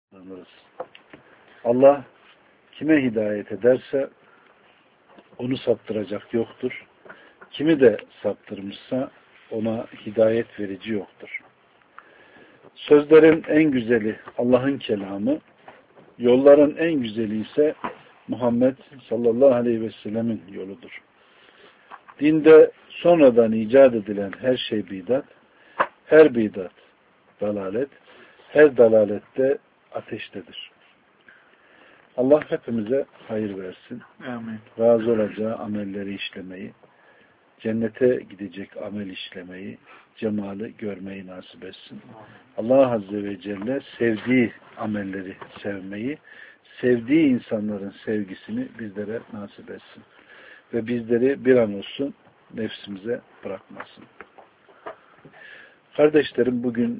Anlarız. Allah kime hidayet ederse onu saptıracak yoktur. Kimi de saptırmışsa ona hidayet verici yoktur. Sözlerin en güzeli Allah'ın kelamı, yolların en güzeli ise Muhammed sallallahu aleyhi ve sellemin yoludur. Dinde sonradan icat edilen her şey bidat, her bidat dalalet, her dalalette ateştedir. Allah hepimize hayır versin. Amin. Razı olacağı amelleri işlemeyi, cennete gidecek amel işlemeyi, cemali görmeyi nasip etsin. Allah Azze ve Celle sevdiği amelleri sevmeyi, sevdiği insanların sevgisini bizlere nasip etsin. Ve bizleri bir an olsun nefsimize bırakmasın. Kardeşlerim, bugün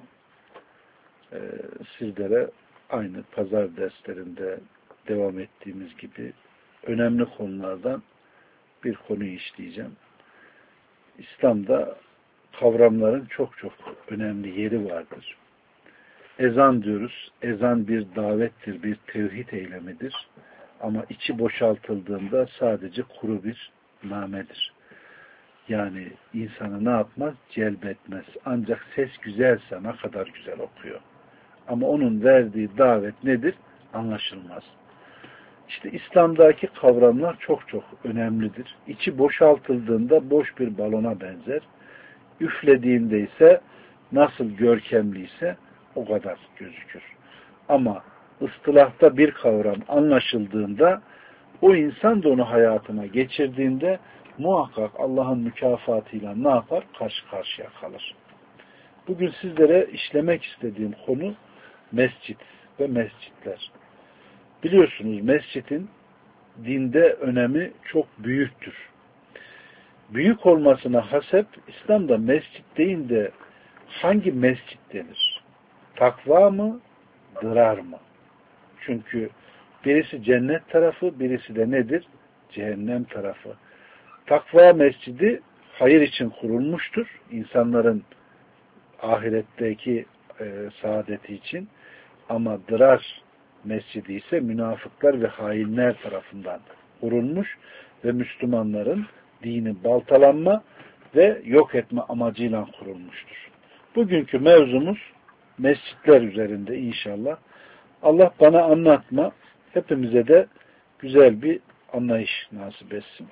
sizlere aynı pazar derslerinde devam ettiğimiz gibi önemli konulardan bir konuyu işleyeceğim. İslam'da kavramların çok çok önemli yeri vardır. Ezan diyoruz. Ezan bir davettir, bir tevhid eylemidir. Ama içi boşaltıldığında sadece kuru bir namedir. Yani insanı ne yapmaz? Celbetmez. Ancak ses güzelse ne kadar güzel okuyor. Ama onun verdiği davet nedir? Anlaşılmaz. İşte İslam'daki kavramlar çok çok önemlidir. İçi boşaltıldığında boş bir balona benzer. Üflediğinde ise nasıl görkemliyse o kadar gözükür. Ama ıstılahta bir kavram anlaşıldığında o insan da onu hayatına geçirdiğinde muhakkak Allah'ın mükafatıyla ne yapar? Karşı karşıya kalır. Bugün sizlere işlemek istediğim konu mescit ve mescitler. Biliyorsunuz mescidin dinde önemi çok büyüktür. Büyük olmasına hasep İslam'da mescit değil de hangi mescit denir? Takva mı? Dırar mı? Çünkü birisi cennet tarafı, birisi de nedir? Cehennem tarafı. Takva mescidi hayır için kurulmuştur. İnsanların ahiretteki saadeti için. Ama dırar mescidi ise münafıklar ve hainler tarafından kurulmuş ve Müslümanların dini baltalanma ve yok etme amacıyla kurulmuştur. Bugünkü mevzumuz mescitler üzerinde inşallah. Allah bana anlatma, hepimize de güzel bir anlayış nasip etsin.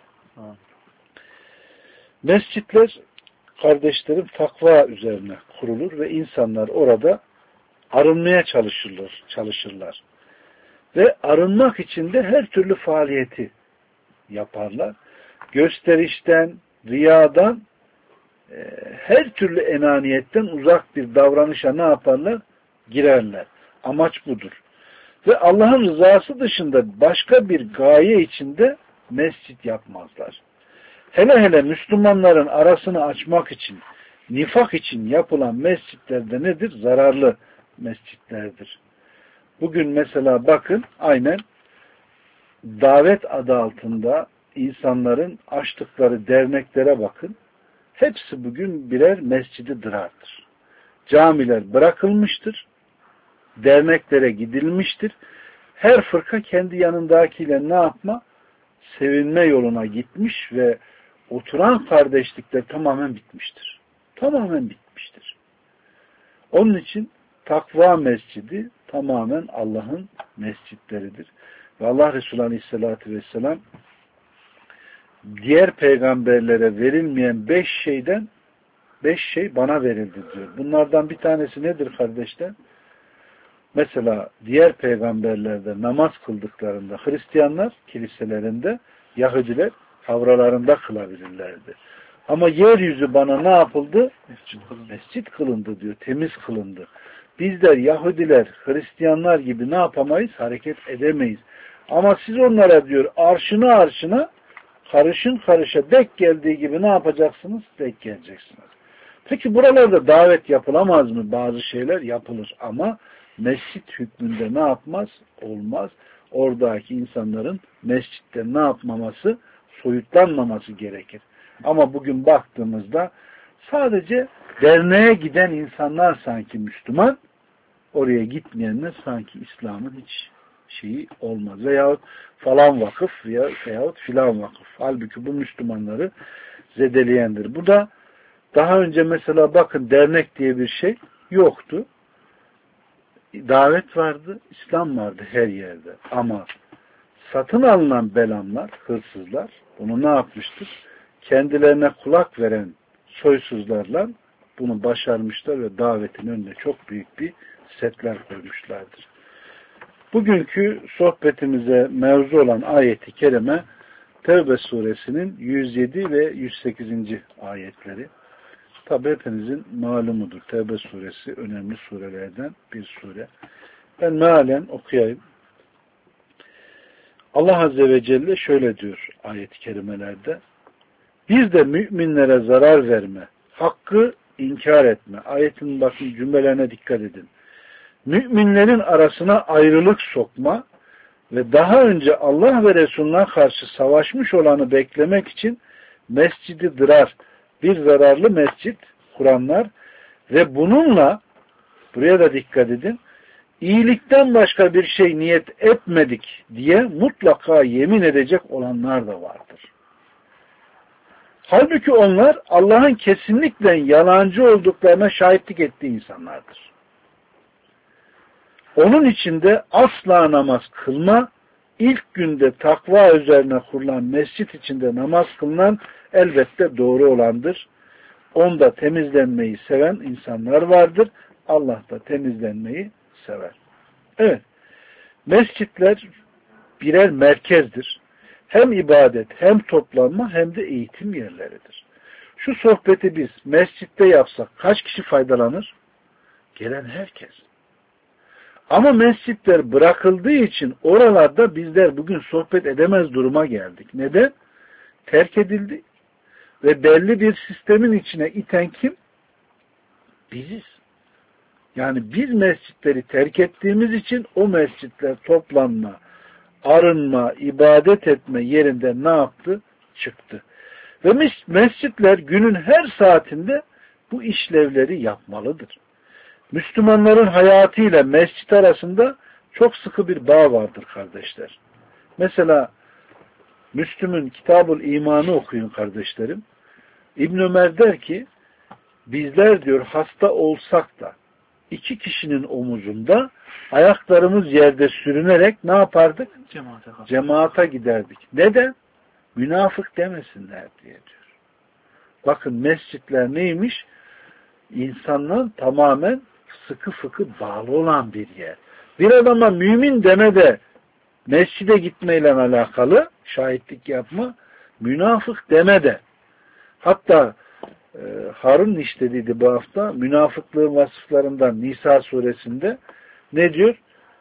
Mescitler, kardeşlerim, takva üzerine kurulur ve insanlar orada arınmaya çalışırlar. Ve arınmak için de her türlü faaliyeti yaparlar. Gösterişten, riyadan, her türlü enaniyetten uzak bir davranışa ne yaparlar? Girerler. Amaç budur. Ve Allah'ın rızası dışında başka bir gaye içinde mescit yapmazlar. Hele hele Müslümanların arasını açmak için, nifak için yapılan mescitlerde nedir? Zararlı mescitlerdir. Bugün mesela bakın aynen davet adı altında insanların açtıkları derneklere bakın. Hepsi bugün birer mescidi dırardır. Camiler bırakılmıştır. Derneklere gidilmiştir. Her fırka kendi yanındakiyle ne yapma? Sevinme yoluna gitmiş ve oturan kardeşlikler tamamen bitmiştir. Tamamen bitmiştir. Onun için takva mescidi tamamen Allah'ın mescitleridir. Ve Allah Resulü Aleyhisselatü Vesselam diğer peygamberlere verilmeyen 5 şey bana verildi diyor. Bunlardan bir tanesi nedir kardeşler? Mesela diğer peygamberlerde namaz kıldıklarında Hristiyanlar kiliselerinde, Yahudiler havralarında kılabilirlerdi. Ama yeryüzü bana ne yapıldı? Mescit kılındı diyor. Temiz kılındı. Bizler Yahudiler, Hristiyanlar gibi ne yapamayız? Hareket edemeyiz. Ama siz onlara diyor arşına karışın karışa dek geldiği gibi ne yapacaksınız? Dek geleceksiniz. Peki buralarda davet yapılamaz mı? Bazı şeyler yapılır ama mescit hükmünde ne yapmaz? Olmaz. Oradaki insanların mescitte ne yapmaması? Soyutlanmaması gerekir. Ama bugün baktığımızda sadece derneğe giden insanlar sanki Müslüman, oraya gitmeyenler sanki İslam'ın hiç şeyi olmaz. Veyahut falan vakıf veyahut filan vakıf. Halbuki bu Müslümanları zedeleyendir. Bu da daha önce mesela bakın dernek diye bir şey yoktu. Davet vardı, İslam vardı her yerde. Ama satın alınan belamlar, hırsızlar bunu ne yapmıştır? Kendilerine kulak veren soysuzlarla bunu başarmışlar ve davetin önüne çok büyük bir setler koymuşlardır. Bugünkü sohbetimize mevzu olan ayeti kerime Tevbe suresinin 107 ve 108. ayetleri. Tabi hepinizin malumudur. Tevbe suresi önemli surelerden bir sure. Ben mealen okuyayım. Allah Azze ve Celle şöyle diyor ayet-i kerimelerde. Bir de müminlere zarar verme, hakkı inkar etme. Ayetin bakın cümlelerine dikkat edin. Müminlerin arasına ayrılık sokma ve daha önce Allah ve Resulüne karşı savaşmış olanı beklemek için mescidi dırar, bir zararlı mescit kuranlar ve bununla, buraya da dikkat edin, iyilikten başka bir şey niyet etmedik diye mutlaka yemin edecek olanlar da vardır. Halbuki onlar Allah'ın kesinlikle yalancı olduklarına şahitlik ettiği insanlardır. Onun içinde asla namaz kılma, ilk günde takva üzerine kurulan mescit içinde namaz kılınan elbette doğru olandır. Onda temizlenmeyi seven insanlar vardır. Allah da temizlenmeyi sever. Evet, mescitler birer merkezdir. Hem ibadet, hem toplanma, hem de eğitim yerleridir. Şu sohbeti biz mescitte yapsak kaç kişi faydalanır? Gelen herkes. Ama mescitler bırakıldığı için oralarda bizler bugün sohbet edemez duruma geldik. Neden? Terk edildi. Ve belli bir sistemin içine iten kim? Biziz. Yani biz mescitleri terk ettiğimiz için o mescitler toplanma, arınma, ibadet etme yerinde ne yaptı? Çıktı. Ve mescitler günün her saatinde bu işlevleri yapmalıdır. Müslümanların hayatıyla mescit arasında çok sıkı bir bağ vardır kardeşler. Mesela Müslüm'ün Kitab-ül İman'ı okuyun kardeşlerim. İbn Ömer der ki bizler diyor hasta olsak da iki kişinin omuzunda ayaklarımız yerde sürünerek ne yapardık? Cemaate giderdik. Neden? Münafık demesinler diye diyor. Bakın mescitler neymiş? İnsanların tamamen sıkı fıkı bağlı olan bir yer. Bir adama mümin deme de mescide gitmeyle alakalı şahitlik yapma, münafık deme de. Hatta Harun işlediydi bu hafta münafıklığın vasıflarından Nisa suresinde ne diyor?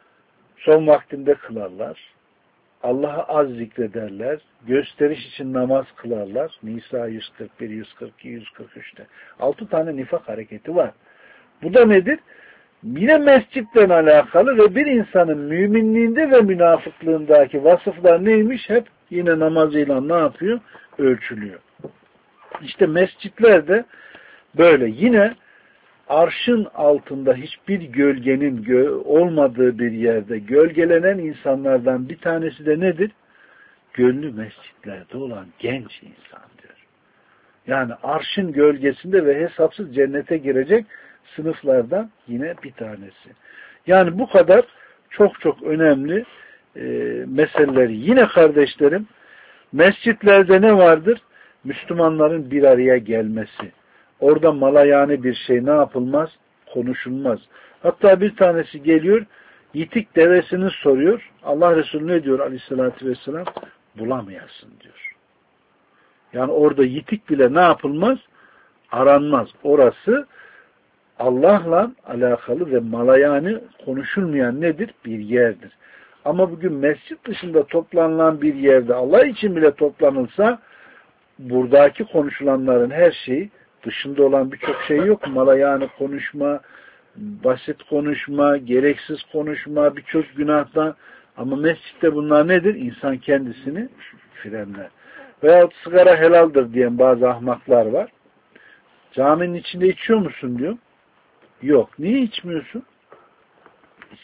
Son vaktinde kılarlar. Allah'ı az zikrederler. Gösteriş için namaz kılarlar. Nisa 141, 142, 143'te. 6 tane nifak hareketi var. Bu da nedir? Yine mescitten alakalı ve bir insanın müminliğinde ve münafıklığındaki vasıflar neymiş? Hep yine namazıyla ne yapıyor? Ölçülüyor. İşte mescitler de böyle. Yine arşın altında hiçbir gölgenin olmadığı bir yerde gölgelenen insanlardan bir tanesi de nedir? Gönlü mescitlerde olan genç insan diyor. Yani arşın gölgesinde ve hesapsız cennete girecek sınıflardan yine bir tanesi. Yani bu kadar çok çok önemli meseleleri. Yine kardeşlerim mescitlerde ne vardır? Müslümanların bir araya gelmesi. Orada malayane bir şey ne yapılmaz? Konuşulmaz. Hatta bir tanesi geliyor, yitik devesini soruyor. Allah Resulü ne diyor aleyhissalatü vesselam? Bulamayasın diyor. Yani orada yitik bile ne yapılmaz? Aranmaz. Orası Allah'la alakalı ve malayane konuşulmayan nedir? Bir yerdir. Ama bugün mescit dışında toplanılan bir yerde Allah için bile toplanılsa buradaki konuşulanların her şeyi dışında olan birçok şey yok. Malayane konuşma, basit konuşma, gereksiz konuşma, birçok günahtan. Ama mescitte bunlar nedir? İnsan kendisini frenler. Veyahut sigara helaldir diyen bazı ahmaklar var. Caminin içinde içiyor musun diyor. Yok. Niye içmiyorsun?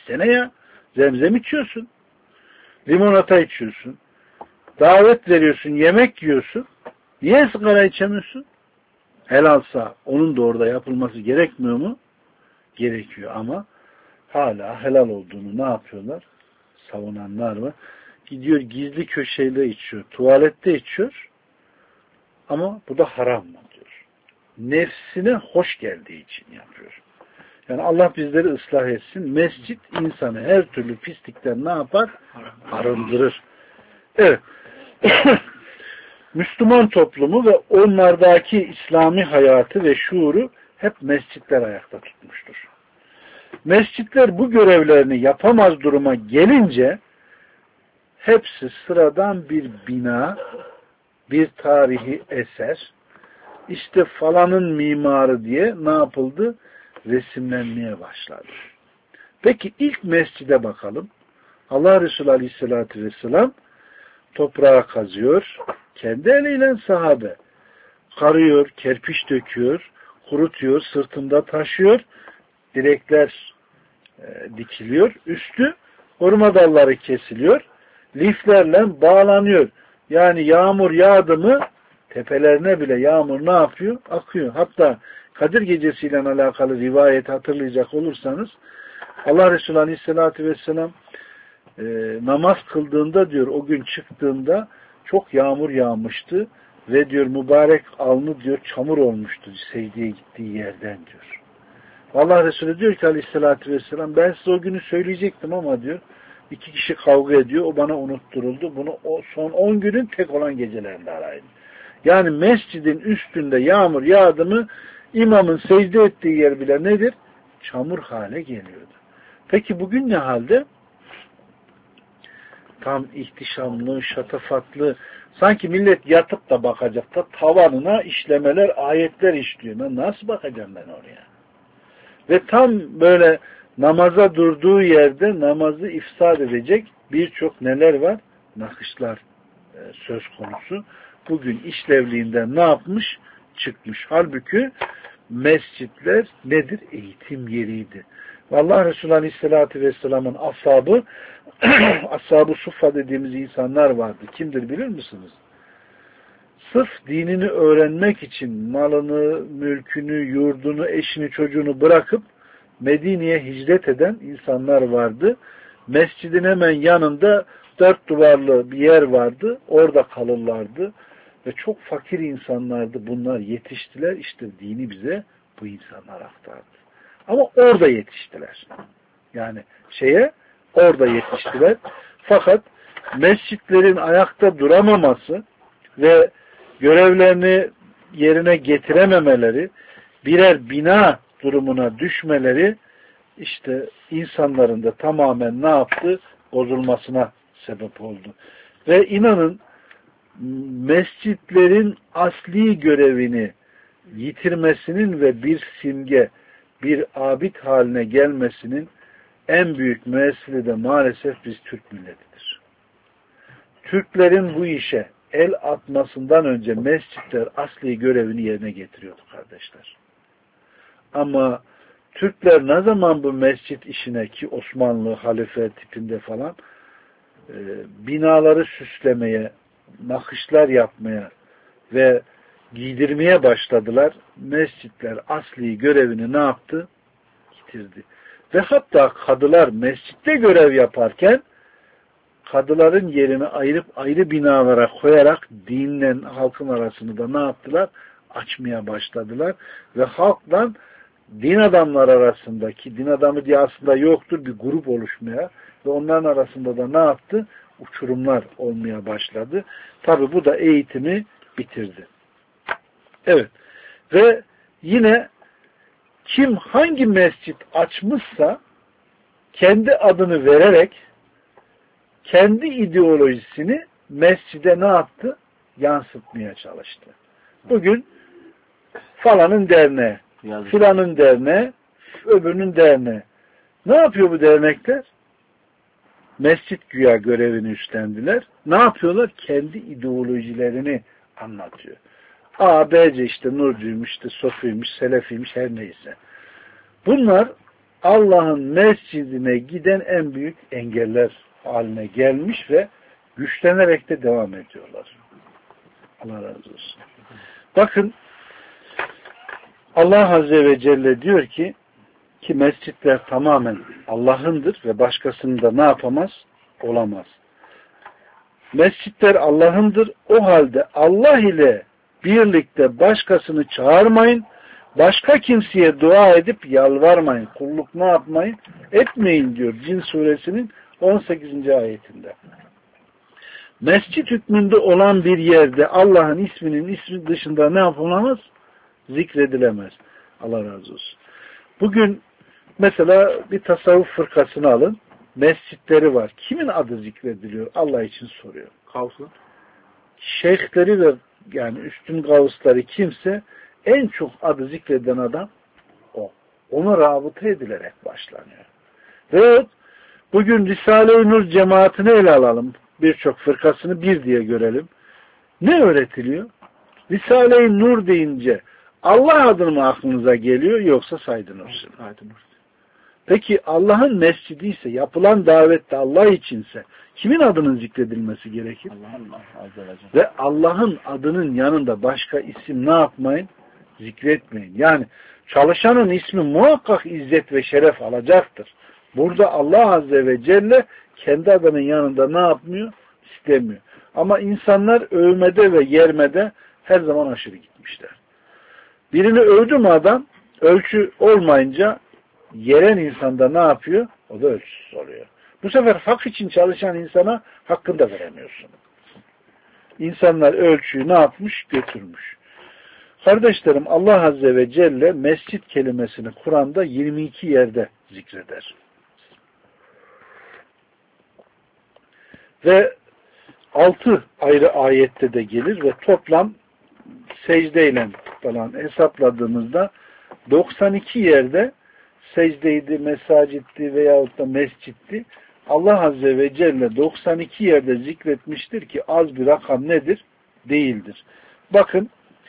İçsene ya. Zemzem içiyorsun. Limonata içiyorsun. Davet veriyorsun. Yemek yiyorsun. Niye sigara içemiyorsun? Helalsa onun da orada yapılması gerekmiyor mu? Gerekiyor ama hala helal olduğunu ne yapıyorlar? Savunanlar var. Gidiyor gizli köşeyle içiyor. Tuvalette içiyor. Ama bu da haram mı diyor. Nefsine hoş geldiği için yapıyor. Yani Allah bizleri ıslah etsin. Mescit insanı her türlü pislikten ne yapar? Arındırır. Evet. Müslüman toplumu ve onlardaki İslami hayatı ve şuuru hep mescitler ayakta tutmuştur. Mescitler bu görevlerini yapamaz duruma gelince hepsi sıradan bir bina, bir tarihi eser, işte falanın mimarı diye ne yapıldı? Resimlenmeye başladı. Peki ilk mescide bakalım. Allah Resulü Aleyhisselatü Vesselam toprağa kazıyor. Kendi eliyle sahabe karıyor, kerpiç döküyor, kurutuyor, sırtında taşıyor. Direkler dikiliyor. Üstü hurma dalları kesiliyor. Liflerle bağlanıyor. Yani yağmur yağdı mı tepelerine bile yağmur ne yapıyor? Akıyor. Hatta Kadir Gecesi'yle alakalı rivayet hatırlayacak olursanız Allah Resulü Aleyhisselatü Vesselam namaz kıldığında diyor o gün çıktığında çok yağmur yağmıştı ve diyor mübarek alnı diyor çamur olmuştu secdeye gittiği yerden diyor. Allah Resulü diyor ki Aleyhisselatü Vesselam ben size o günü söyleyecektim ama diyor 2 kişi kavga ediyor o bana unutturuldu. Bunu o son 10 günün tek olan gecelerinde arayın. Yani mescidin üstünde yağmur yağdı mı imamın secde ettiği yer bile nedir? Çamur hale geliyordu. Peki bugün ne halde? Tam ihtişamlı, şatafatlı. Sanki millet yatıp da bakacak da tavanına işlemeler, ayetler işliyor. Ben nasıl bakacağım ben oraya? Ve tam böyle namaza durduğu yerde namazı ifsad edecek birçok neler var? Nakışlar söz konusu. Bugün işlevliğinden ne yapmış? Çıkmış. Halbuki mescitler nedir? Eğitim yeriydi. Allah Resulü Aleyhisselatü Vesselam'ın ashabı ashab-ı suffa dediğimiz insanlar vardı. Kimdir bilir misiniz? Sırf dinini öğrenmek için malını, mülkünü, yurdunu, eşini, çocuğunu bırakıp Medine'ye hicret eden insanlar vardı. Mescidin hemen yanında 4 duvarlı bir yer vardı. Orada kalırlardı. Ve çok fakir insanlardı. Bunlar yetiştiler. İşte dini bize bu insanlar aktardı. Ama orada yetiştiler. Yani orada yetiştiler. Fakat mescitlerin ayakta duramaması ve görevlerini yerine getirememeleri, birer bina durumuna düşmeleri işte insanların da tamamen ne yaptı? Bozulmasına sebep oldu. Ve inanın mescitlerin asli görevini yitirmesinin ve bir simge, bir abid haline gelmesinin en büyük müessili de maalesef biz Türk milletidir. Türklerin bu işe el atmasından önce mescitler asli görevini yerine getiriyordu kardeşler. Ama Türkler ne zaman bu mescit işine ki Osmanlı halife tipinde falan binaları süslemeye, nakışlar yapmaya ve giydirmeye başladılar. Mescitler asli görevini ne yaptı? Yitirdi. Ve hatta kadılar mescitte görev yaparken kadıların yerini ayırıp ayrı binalara koyarak dinle halkın arasını da ne yaptılar? Açmaya başladılar. Ve halkla din adamları arasındaki, din adamı diye aslında yoktur, bir grup oluşmaya ve onların arasında da ne yaptı? Uçurumlar olmaya başladı. Tabi bu da eğitimi bitirdi. Evet. Ve yine kim hangi mescit açmışsa kendi adını vererek kendi ideolojisini mescide ne yaptı? Yansıtmaya çalıştı. Bugün falanın derneği, filanın derneği, öbürünün derneği. Ne yapıyor bu dernekler? Mescit güya görevini üstlendiler. Ne yapıyorlar? Kendi ideolojilerini anlatıyor. A, B, C işte Nurcuymuş, işte Sofiymiş, Selefiymiş her neyse. Bunlar Allah'ın mescidine giden en büyük engeller haline gelmiş ve güçlenerek de devam ediyorlar. Allah razı olsun. Bakın Allah Azze ve Celle diyor ki mescitler tamamen Allah'ındır ve başkasını da ne yapamaz? Olamaz. Mescitler Allah'ındır. O halde Allah ile birlikte başkasını çağırmayın. Başka kimseye dua edip yalvarmayın. Kulluk ne yapmayın? Etmeyin diyor Cin suresinin 18. ayetinde. Mescit hükmünde olan bir yerde Allah'ın ismi dışında ne yapılamaz? Zikredilemez. Allah razı olsun. Bugün mesela bir tasavvuf fırkasını alın. Mescitleri var. Kimin adı zikrediliyor? Allah için soruyor. Kavsun. Şeyhleri ve yani üstün gavusları kimse en çok adı zikreden adam o. Ona rabıta edilerek başlanıyor. Ve bugün Risale-i Nur cemaatini ele alalım. Birçok fırkasını bir diye görelim. Ne öğretiliyor? Risale-i Nur deyince Allah adını mı aklınıza geliyor yoksa Said-i Nursi? Peki Allah'ın mescidi ise, yapılan davette Allah içinse kimin adının zikredilmesi gerekir? Ve Allah'ın adının yanında başka isim ne yapmayın? Zikretmeyin. Yani çalışanın ismi muhakkak izzet ve şeref alacaktır. Burada Allah Azze ve Celle kendi adının yanında ne yapmıyor? İstemiyor. Ama insanlar övmede ve yermede her zaman aşırı gitmişler. Birini övdü mü adam, ölçü olmayınca yeren insanda ne yapıyor? O da ölçüsüz oluyor. Bu sefer hak için çalışan insana hakkını da veremiyorsun. İnsanlar ölçüyü ne yapmış? Götürmüş. Kardeşlerim, Allah Azze ve Celle mescit kelimesini Kur'an'da 22 yerde zikreder. Ve 6 ayrı ayette de gelir ve toplam secdeyle falan hesapladığımızda 92 yerde secdeydi, mesacitti veyahut da mescitti. Allah Azze ve Celle 92 yerde zikretmiştir ki az bir rakam nedir? Değildir. Bakın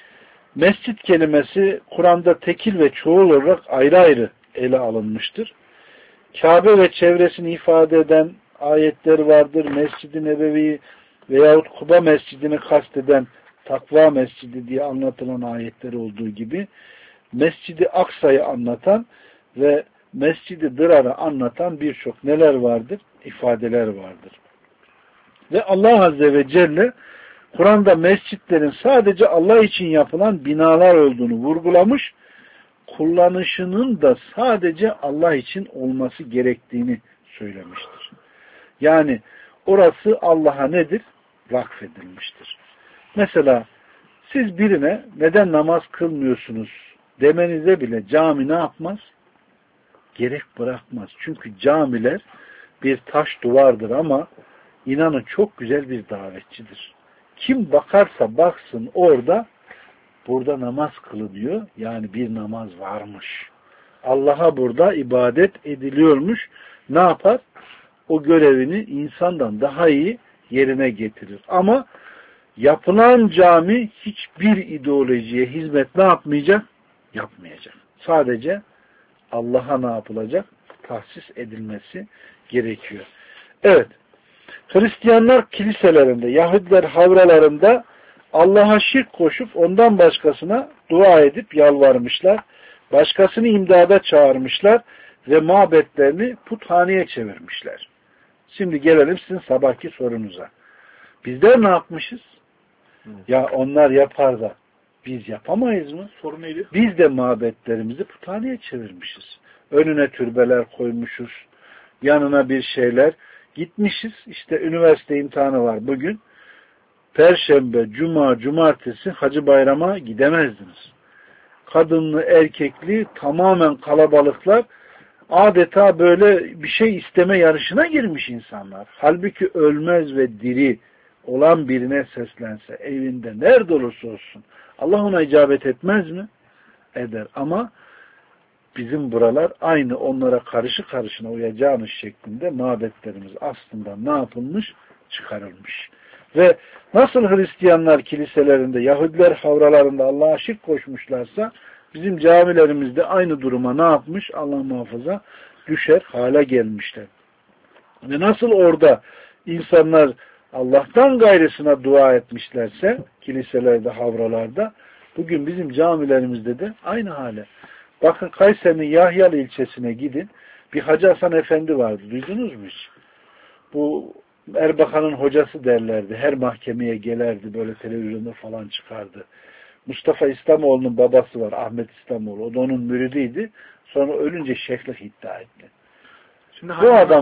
mescit kelimesi Kur'an'da tekil ve çoğul olarak ayrı ayrı ele alınmıştır. Kabe ve çevresini ifade eden ayetler vardır. Mescid-i Nebevi veyahut Kuba mescidini kasteden Takva mescidi diye anlatılan ayetler olduğu gibi Mescid-i Aksa'yı anlatan ve Mescid-i Dırar'ı anlatan birçok neler vardır? İfadeler vardır. Ve Allah Azze ve Celle Kur'an'da mescitlerin sadece Allah için yapılan binalar olduğunu vurgulamış, kullanışının da sadece Allah için olması gerektiğini söylemiştir. Yani orası Allah'a nedir? Vakfedilmiştir. Mesela siz birine neden namaz kılmıyorsunuz demenize bile cami ne yapmaz? Gerek bırakmaz. Çünkü camiler bir taş duvardır ama inanın çok güzel bir davetçidir. Kim bakarsa baksın burada namaz kılınıyor. Yani bir namaz varmış. Allah'a burada ibadet ediliyormuş. Ne yapar? O görevini insandan daha iyi yerine getirir. Ama yapılan cami hiçbir ideolojiye hizmet ne yapmayacak? Yapmayacak. Sadece Allah'a ne yapılacak? Tahsis edilmesi gerekiyor. Evet. Hristiyanlar kiliselerinde, Yahudiler havralarında Allah'a şirk koşup ondan başkasına dua edip yalvarmışlar. Başkasını imdada çağırmışlar ve mabetlerini puthaneye çevirmişler. Şimdi gelelim sizin sabahki sorunuza. Bizler ne yapmışız? Ya onlar yapar da biz yapamayız mı? Sorun neydi? Biz de mabetlerimizi puthaneye çevirmişiz. Önüne türbeler koymuşuz. Yanına bir şeyler. Gitmişiz. İşte üniversite imtihanı var bugün. Perşembe, cuma, cumartesi Hacı Bayram'a gidemezdiniz. Kadınlı, erkekli tamamen kalabalıklar adeta böyle bir şey isteme yarışına girmiş insanlar. Halbuki ölmez ve diri olan birine seslense, evinde nerede olursa olsun Allah ona icabet etmez mi? Eder. Ama bizim buralar aynı onlara karşı karşına uyacağınız şeklinde mabetlerimiz aslında ne yapılmış? Çıkarılmış. Ve nasıl Hristiyanlar kiliselerinde, Yahudiler havralarında Allah'a şirk koşmuşlarsa Bizim camilerimizde aynı duruma ne yapmış? Allah muhafaza düşer hale gelmişler. Ve nasıl orada insanlar Allah'tan gayrısına dua etmişlerse kiliselerde, havralarda bugün bizim camilerimizde de aynı hale. Bakın Kayseri'nin Yahyalı ilçesine gidin. Bir Hacı Hasan Efendi vardı. Duydunuz mu hiç? Bu Erbakan'ın hocası derlerdi. Her mahkemeye gelerdi. Böyle televizyonda falan çıkardı. Mustafa İslamoğlu'nun babası var. Ahmet İslamoğlu. O da onun müridiydi. Sonra ölünce şeyhlik iddia etti. Şimdi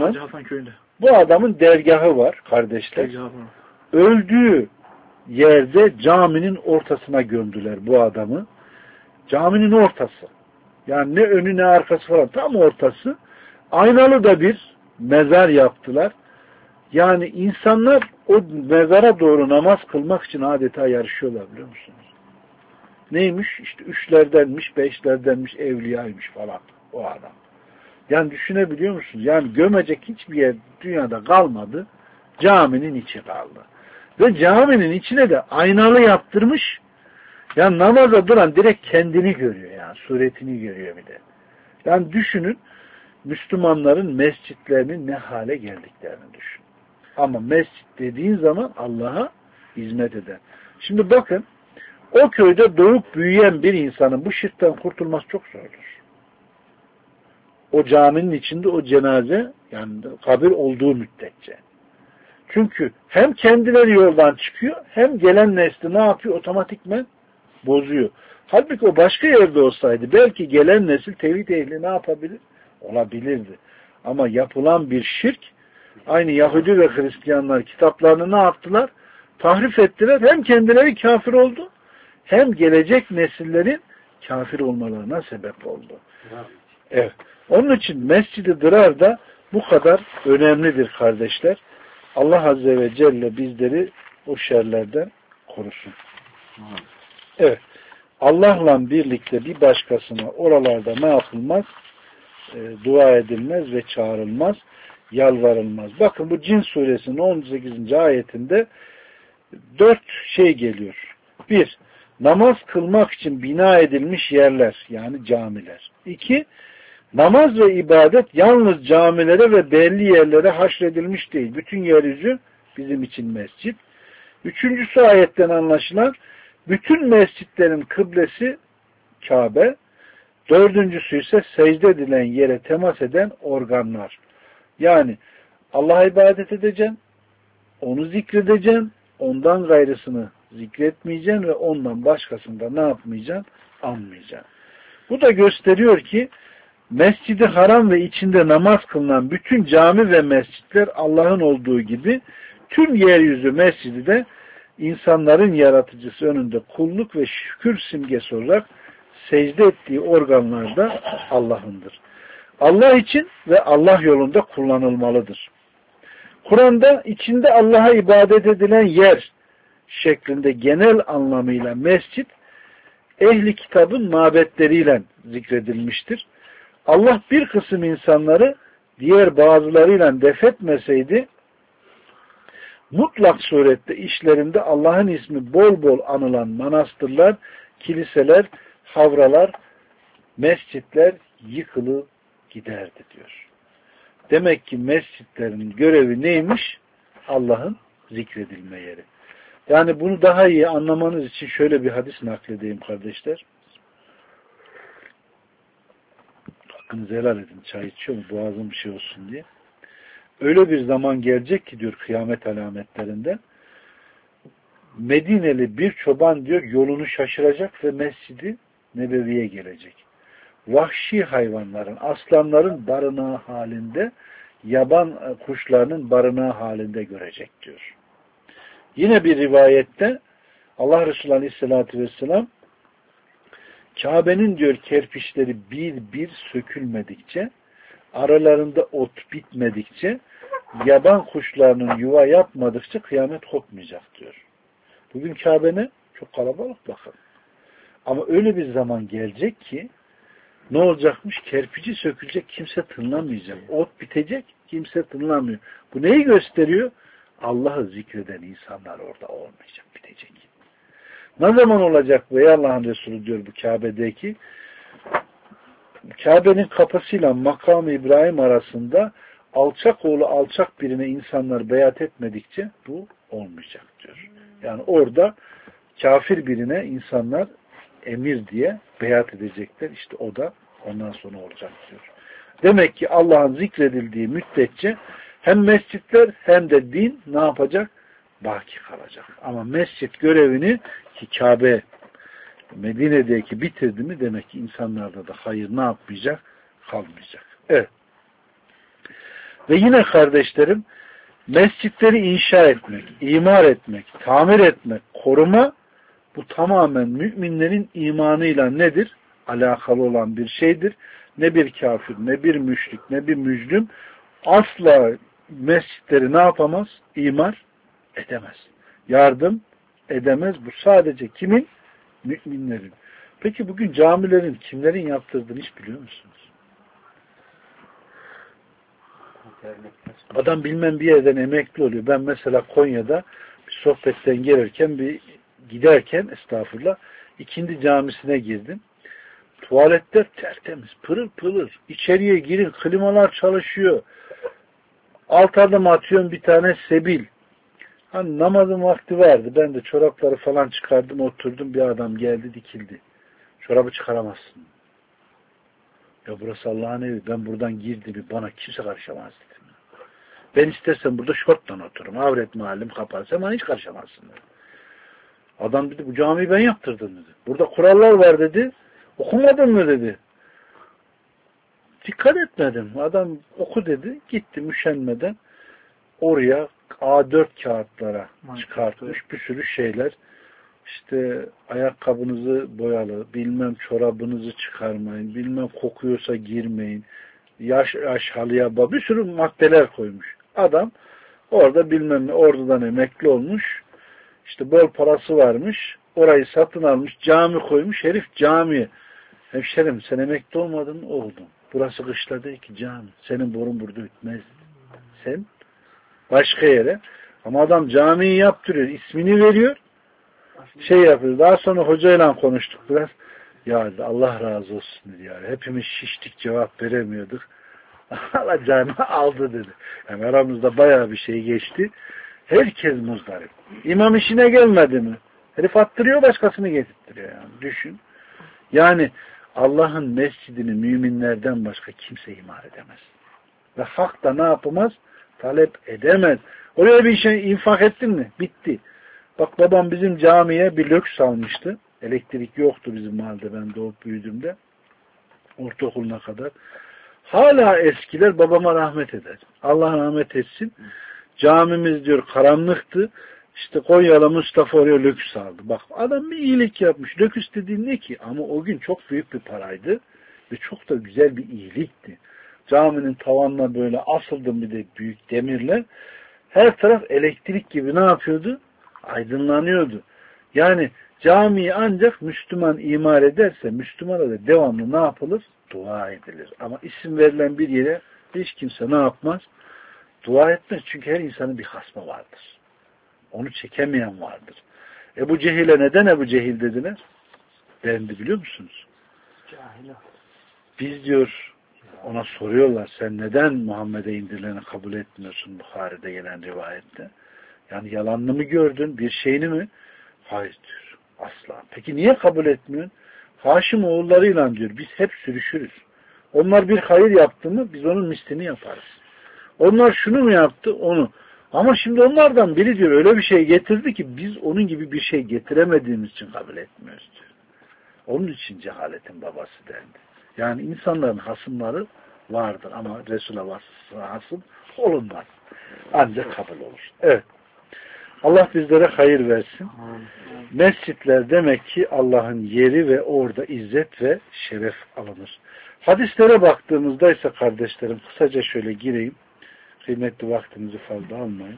bu adamın dergahı var kardeşler. Öldüğü yerde caminin ortasına gömdüler bu adamı. Caminin ortası. Yani ne önü ne arkası falan. Tam ortası. Aynalı da bir mezar yaptılar. Yani insanlar o mezara doğru namaz kılmak için adeta yarışıyorlar biliyor musunuz? Neymiş? İşte üçlerdenmiş, beşlerdenmiş, evliyaymış falan o adam. Yani düşünebiliyor musunuz? Yani gömecek hiçbir yer dünyada kalmadı. Caminin içi kaldı. Ve caminin içine de aynalı yaptırmış. Yani namaza duran direkt kendini görüyor yani. Suretini görüyor bir de. Yani düşünün Müslümanların mescitlerinin ne hale geldiklerini düşün. Ama mescit dediğin zaman Allah'a hizmet eden. Şimdi bakın o köyde doğup büyüyen bir insanın bu şirkten kurtulması çok zordur. O caminin içinde o cenaze yani kabir olduğu müddetçe. Çünkü hem kendileri yoldan çıkıyor hem gelen nesli ne yapıyor? Otomatikmen bozuyor. Halbuki o başka yerde olsaydı belki gelen nesil tevhid ehli ne yapabilir? Olabilirdi. Ama yapılan bir şirk aynı Yahudi ve Hristiyanlar kitaplarını ne yaptılar? Tahrif ettiler. Hem kendileri kafir oldu hem gelecek nesillerin kafir olmalarına sebep oldu. Evet. Onun için Mescid-i Dırar da bu kadar önemlidir kardeşler. Allah Azze ve Celle bizleri o şerlerden korusun. Evet. Allah'la birlikte bir başkasına oralarda ne yapılmaz? Dua edilmez ve çağrılmaz, yalvarılmaz. Bakın bu Cin suresinin 18. ayetinde 4 şey geliyor. 1. Namaz kılmak için bina edilmiş yerler yani camiler. 2. Namaz ve ibadet yalnız camilere ve belli yerlere haşredilmiş değil. Bütün yeryüzü bizim için mescit. 3. ayetten anlaşılan bütün mescitlerin kıblesi Kabe. 4. ise secde edilen yere temas eden organlar. Yani Allah'a ibadet edeceksin, onu zikredeceksin, ondan gayrısını zikretmeyeceksin ve ondan başkasını da ne yapmayacaksın? Anmayacaksın. Bu da gösteriyor ki Mescid-i Haram ve içinde namaz kılınan bütün cami ve mescitler Allah'ın olduğu gibi tüm yeryüzü mescidi de insanların yaratıcısı önünde kulluk ve şükür simgesi olarak secde ettiği organlar da Allah'ındır. Allah için ve Allah yolunda kullanılmalıdır. Kur'an'da içinde Allah'a ibadet edilen yer şeklinde genel anlamıyla mescit ehli kitabın mabetleriyle zikredilmiştir. Allah bir kısım insanları diğer bazılarıyla defetmeseydi mutlak surette işlerinde Allah'ın ismi bol bol anılan manastırlar, kiliseler, havralar, mescitler yıkılıp giderdi diyor. Demek ki mescitlerin görevi neymiş? Allah'ın zikredilme yeri. Yani bunu daha iyi anlamanız için şöyle bir hadis nakledeyim kardeşler. Hakkınızı helal edin. Çay içiyor mu? Boğazım bir şey olsun diye. Öyle bir zaman gelecek ki diyor kıyamet alametlerinde Medineli bir çoban diyor yolunu şaşıracak ve Mescid-i Nebevi'ye gelecek. Vahşi hayvanların, aslanların barınağı halinde, yaban kuşlarının barınağı halinde görecek diyor. Yine bir rivayette Allah Resulü Aleyhisselatü Vesselam Kabe'nin diyor kerpiçleri bir bir sökülmedikçe, aralarında ot bitmedikçe, yaban kuşlarının yuva yapmadıkça kıyamet kopmayacak diyor. Bugün Kabe ne? Çok kalabalık bakın. Ama öyle bir zaman gelecek ki ne olacakmış? Kerpici sökülecek, kimse tınlamayacak. Ot bitecek, kimse tınlamıyor. Bu neyi gösteriyor? Allah'ı zikreden insanlar orada olmayacak, bitecek. Ne zaman olacak bu ey Allah'ın Resulü diyor bu Kabe'deki? Kabe'nin kapısıyla makam-ı İbrahim arasında alçak oğlu alçak birine insanlar beyat etmedikçe bu olmayacak diyor. Yani orada kafir birine insanlar emir diye beyat edecekler. İşte o da ondan sonra olacak diyor. Demek ki Allah'ın zikredildiği müddetçe hem mescitler hem de din ne yapacak? Baki kalacak. Ama mescit görevini ki Kabe Medine'deki bitirdi mi demek ki insanlarda da hayır ne yapmayacak? Kalmayacak. Evet. Ve yine kardeşlerim mescitleri inşa etmek, imar etmek, tamir etmek, koruma bu tamamen müminlerin imanıyla nedir? Alakalı olan bir şeydir. Ne bir kafir, ne bir müşrik, ne bir mücrim asla mescitleri ne yapamaz? İmar edemez. Yardım edemez. Bu sadece kimin? Müminlerin. Peki bugün camilerin kimlerin yaptırdığını hiç biliyor musunuz? Adam bilmem bir yerden emekli oluyor. Ben mesela Konya'da bir sohbetten gelirken giderken estağfurullah ikindi camisine girdim. Tuvaletler tertemiz, pırıl pırıl. İçeriye girin, klimalar çalışıyor. Alt adım atıyorum bir tane sebil. Hani namazın vakti vardı. Ben de çorapları falan çıkardım, oturdum. Bir adam geldi, dikildi. Çorabı çıkaramazsın. Ya burası Allah'ın evi. Ben buradan girdim. Bana kimse karışamaz dedim. Ben istersem burada şortla otururum. Avret mahallim kapansam bana hiç karışamazsın dedi. Adam dedi bu camiyi ben yaptırdım dedi. Burada kurallar var dedi. Okumadın mı dedi. Dikkat etmedim. Adam oku dedi. Gitti müşenmeden oraya A4 kağıtlara çıkartmış bir sürü şeyler. İşte ayakkabınızı boyalı, bilmem çorabınızı çıkarmayın, bilmem kokuyorsa girmeyin, yaş halıya bir sürü maddeler koymuş. Adam orada bilmem ne ordudan emekli olmuş, işte bol parası varmış, orayı satın almış, cami koymuş, herif camiye. Hemşerim sen emekli olmadın mı? Oldum. Burası kışla değil ki cami. Senin borun burada ütmez. Sen başka yere. Ama adam camiyi yaptırıyor, ismini veriyor, şey yapıyor. Daha sonra hocayla konuştuk biraz. Ya Allah razı olsun dedi yani. Hepimiz şiştik cevap veremiyorduk. Allah canı aldı dedi. Yani aramızda bayağı bir şey geçti. Herkes muzdarip. İmam işine gelmedi mi? Herif attırıyor başkasını getirttiriyor yani. Düşün. Yani Allah'ın mescidini müminlerden başka kimse imar edemez. Ve hak da ne yapamaz? Talep edemez. Oraya bir şey infak ettin mi? Bitti. Bak babam bizim camiye bir löks almıştı. Elektrik yoktu bizim mahallede ben doğup büyüdüğümde. Ortaokuluna kadar. Hala eskiler babama rahmet eder. Allah rahmet etsin. Camimiz diyor karanlıktı. İşte Konyalı Mustafa oraya löküs aldı. Bak adam bir iyilik yapmış. Löküs dediğin ne ki? Ama o gün çok büyük bir paraydı. Ve çok da güzel bir iyilikti. Caminin tavanına böyle asıldım bir de büyük demirle. Her taraf elektrik gibi ne yapıyordu? Aydınlanıyordu. Yani camiyi ancak Müslüman imar ederse Müslümana da devamlı ne yapılır? Dua edilir. Ama isim verilen bir yere hiç kimse ne yapmaz? Dua etmez. Çünkü her insanın bir hasmı vardır. Onu çekemeyen vardır. Ebu Cehil'e neden Ebu Cehil dediler? Dendi biliyor musunuz? Cahil. Biz diyor ona soruyorlar sen neden Muhammed'e indirileni kabul etmiyorsun Bukhari'de gelen rivayette? Yani yalanını mı gördün? Bir şeyini mi? Hayır diyor. Asla. Peki niye kabul etmiyorsun? Haşim oğullarıyla diyor biz hep sürüşürüz. Onlar bir hayır yaptı mı biz onun mislini yaparız. Onlar şunu mu yaptı? Onu. Ama şimdi onlardan biri diyor öyle bir şey getirdi ki biz onun gibi bir şey getiremediğimiz için kabul etmiyoruz diyor. Onun için cehaletin babası dendi. Yani insanların hasımları vardır ama Resul'e vasıfsına hasım olunmaz. Ancak kabul olur. Evet. Allah bizlere hayır versin. Mescitler demek ki Allah'ın yeri ve orada izzet ve şeref alınır. Hadislere baktığımızda ise kardeşlerim kısaca şöyle gireyim. Kıymetli vaktinizi fazla almayın.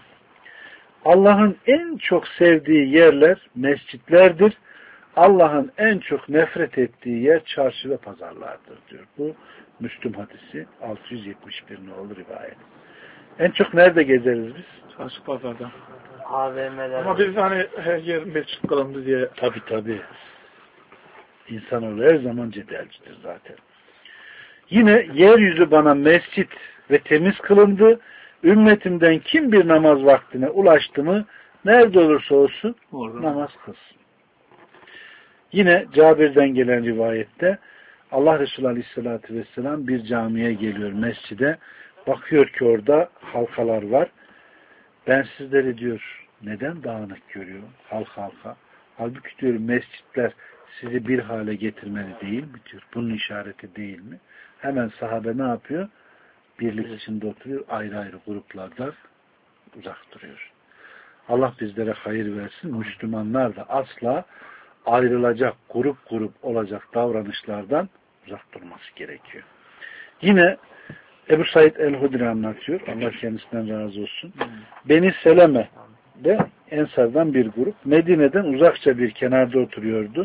Allah'ın en çok sevdiği yerler mescitlerdir. Allah'ın en çok nefret ettiği yer çarşı ve pazarlardır diyor. Bu Müslüm hadisi 671 nolu rivayet. En çok nerede gezeriz biz? Çarşı pazarda. AVM'ler. Ama biz hani her yer mescit kılındı diye. Tabii. İnsanoğlu her zaman cedelcidir zaten. Yine yeryüzü bana mescit ve temiz kılındı. Ümmetimden kim bir namaz vaktine ulaştı mı nerede olursa olsun namaz kılsın. Yine Cabir'den gelen rivayette Allah Resulü Aleyhisselatü Vesselam bir camiye geliyor, mescide. Bakıyor ki orada halkalar var. Ben sizleri diyor neden dağınık görüyorum halka. Halbuki diyor mescitler sizi bir hale getirmeli değil mi diyor. Bunun işareti değil mi? Hemen sahabe ne yapıyor? Birlik içinde oturuyor. Ayrı ayrı gruplardan uzak duruyor. Allah bizlere hayır versin. Müslümanlar da asla ayrılacak, grup olacak davranışlardan uzak durması gerekiyor. Yine Ebu Said el-Hudri anlatıyor. Allah kendisinden razı olsun. Beni Seleme de Ensar'dan bir grup Medine'den uzakça bir kenarda oturuyordu.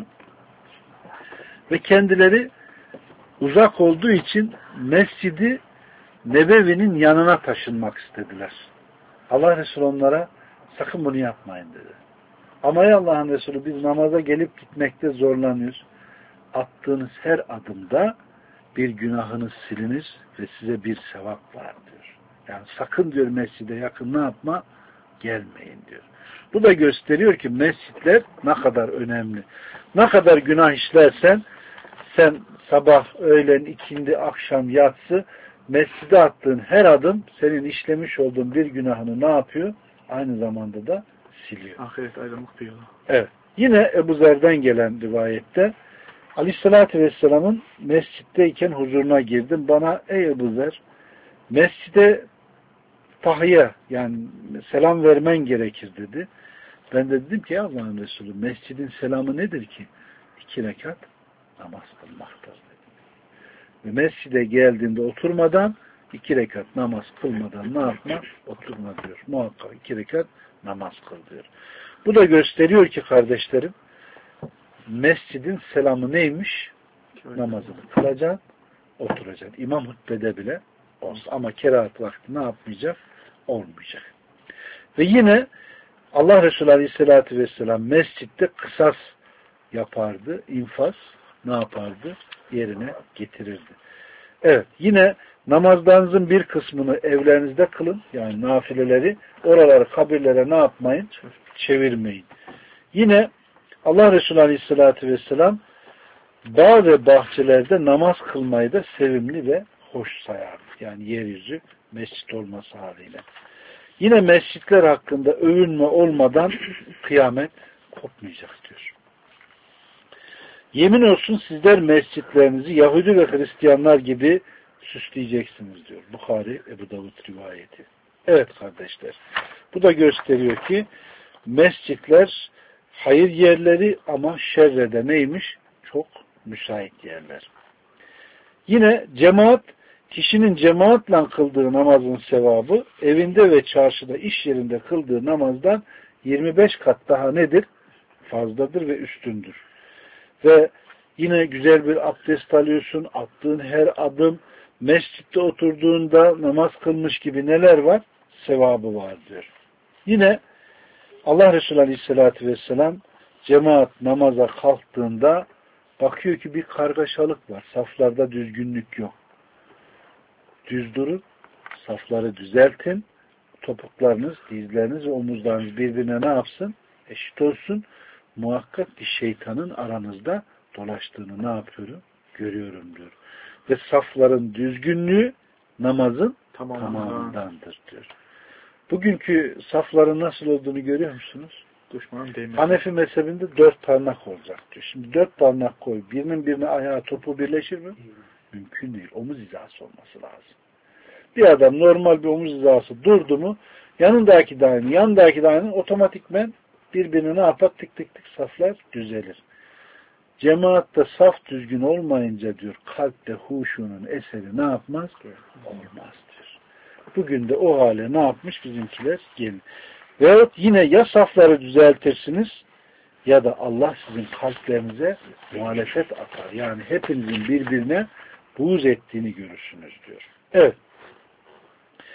Ve kendileri uzak olduğu için Mescid-i Nebevi'nin yanına taşınmak istediler. Allah Resulü onlara sakın bunu yapmayın dedi. Ama ey Allah'ın Resulü biz namaza gelip gitmekte zorlanıyoruz. Attığınız her adımda bir günahınız silinir ve size bir sevap var diyor. Yani sakın diyor mescide yakın ne yapma? Gelmeyin diyor. Bu da gösteriyor ki mescitler ne kadar önemli. Ne kadar günah işlersen sen sabah, öğlen, ikindi, akşam, yatsı mescide attığın her adım senin işlemiş olduğun bir günahını ne yapıyor? Aynı zamanda da siliyor. Ahiret ayrılık diyorlar. Evet. Yine Ebu Zer'den gelen rivayette Aleyhisselatü Vesselam'ın mescitteyken huzuruna girdim. Bana ey Ebu Zer mescide tahiyye yani selam vermen gerekir dedi. Ben de dedim ki Allah'ın Resulü mescidin selamı nedir ki? 2 rekat namaz kılmaktır dedim. Ve mescide geldiğinde oturmadan 2 rekat namaz kılmadan ne yapma? Oturma diyor. Muhakkak 2 rekat namaz kıl diyor. Bu da gösteriyor ki kardeşlerim mescidin selamı neymiş? Namazını kılacaksın, oturacaksın. İmam hutbede bile olsa. Ama kerahat vakti ne yapmayacak? Olmayacak. Ve yine Allah Resulü Aleyhisselatü Vesselam mescitte kısas yapardı. İnfaz ne yapardı? Yerine getirirdi. Evet. Yine namazlarınızın bir kısmını evlerinizde kılın. Yani nafileleri. Oraları kabirlere ne yapmayın? Çevirmeyin. Yine Allah Resulü Aleyhisselatü Vesselam dağ ve bahçelerde namaz kılmayı da sevimli ve hoş sayardı. Yani yeryüzü mescit olması haliyle. Yine mescitler hakkında övünme olmadan kıyamet kopmayacak diyor. Yemin olsun sizler mescitlerinizi Yahudi ve Hristiyanlar gibi süsleyeceksiniz diyor. Bukhari, Ebu Davud rivayeti. Evet kardeşler. Bu da gösteriyor ki mescitler hayır yerleri ama şerrede neymiş? Çok müsait yerler. Yine cemaat, kişinin cemaatle kıldığı namazın sevabı evinde ve çarşıda, iş yerinde kıldığı namazdan 25 kat daha nedir? Fazladır ve üstündür. Ve yine güzel bir abdest alıyorsun, attığın her adım, mescitte oturduğunda namaz kılmış gibi neler var? Sevabı var diyor. Yine Allah Resulü Aleyhisselatü Vesselam cemaat namaza kalktığında bakıyor ki bir kargaşalık var. Saflarda düzgünlük yok. Düz durun, safları düzeltin, topuklarınız, dizleriniz ve omuzlarınız birbirine ne yapsın? Eşit olsun. Muhakkak ki şeytanın aranızda dolaştığını ne yapıyorum? Görüyorum diyor. Ve safların düzgünlüğü namazın tamamındandır diyor. Bugünkü safların nasıl olduğunu görüyor musunuz? Hanefi mezhebinde 4 parmak olacak diyor. Şimdi 4 parmak koy. Birinin birine ayağı topu birleşir mi? Mümkün değil. Omuz hizası olması lazım. Bir adam normal bir omuz hizası durdu mu yanındaki de aynı, yanındaki de aynı otomatikmen birbirine ne yapar? Tık tık tık saflar düzelir. Cemaatte saf düzgün olmayınca diyor kalpte huşunun eseri ne yapmaz? Olmaz diyor. Bugün de o hale ne yapmış bizimkiler? Gelin. Veyahut yine ya safları düzeltirsiniz ya da Allah sizin kalplerinize muhalefet atar. Yani hepinizin birbirine buğz ettiğini görürsünüz diyor. Evet.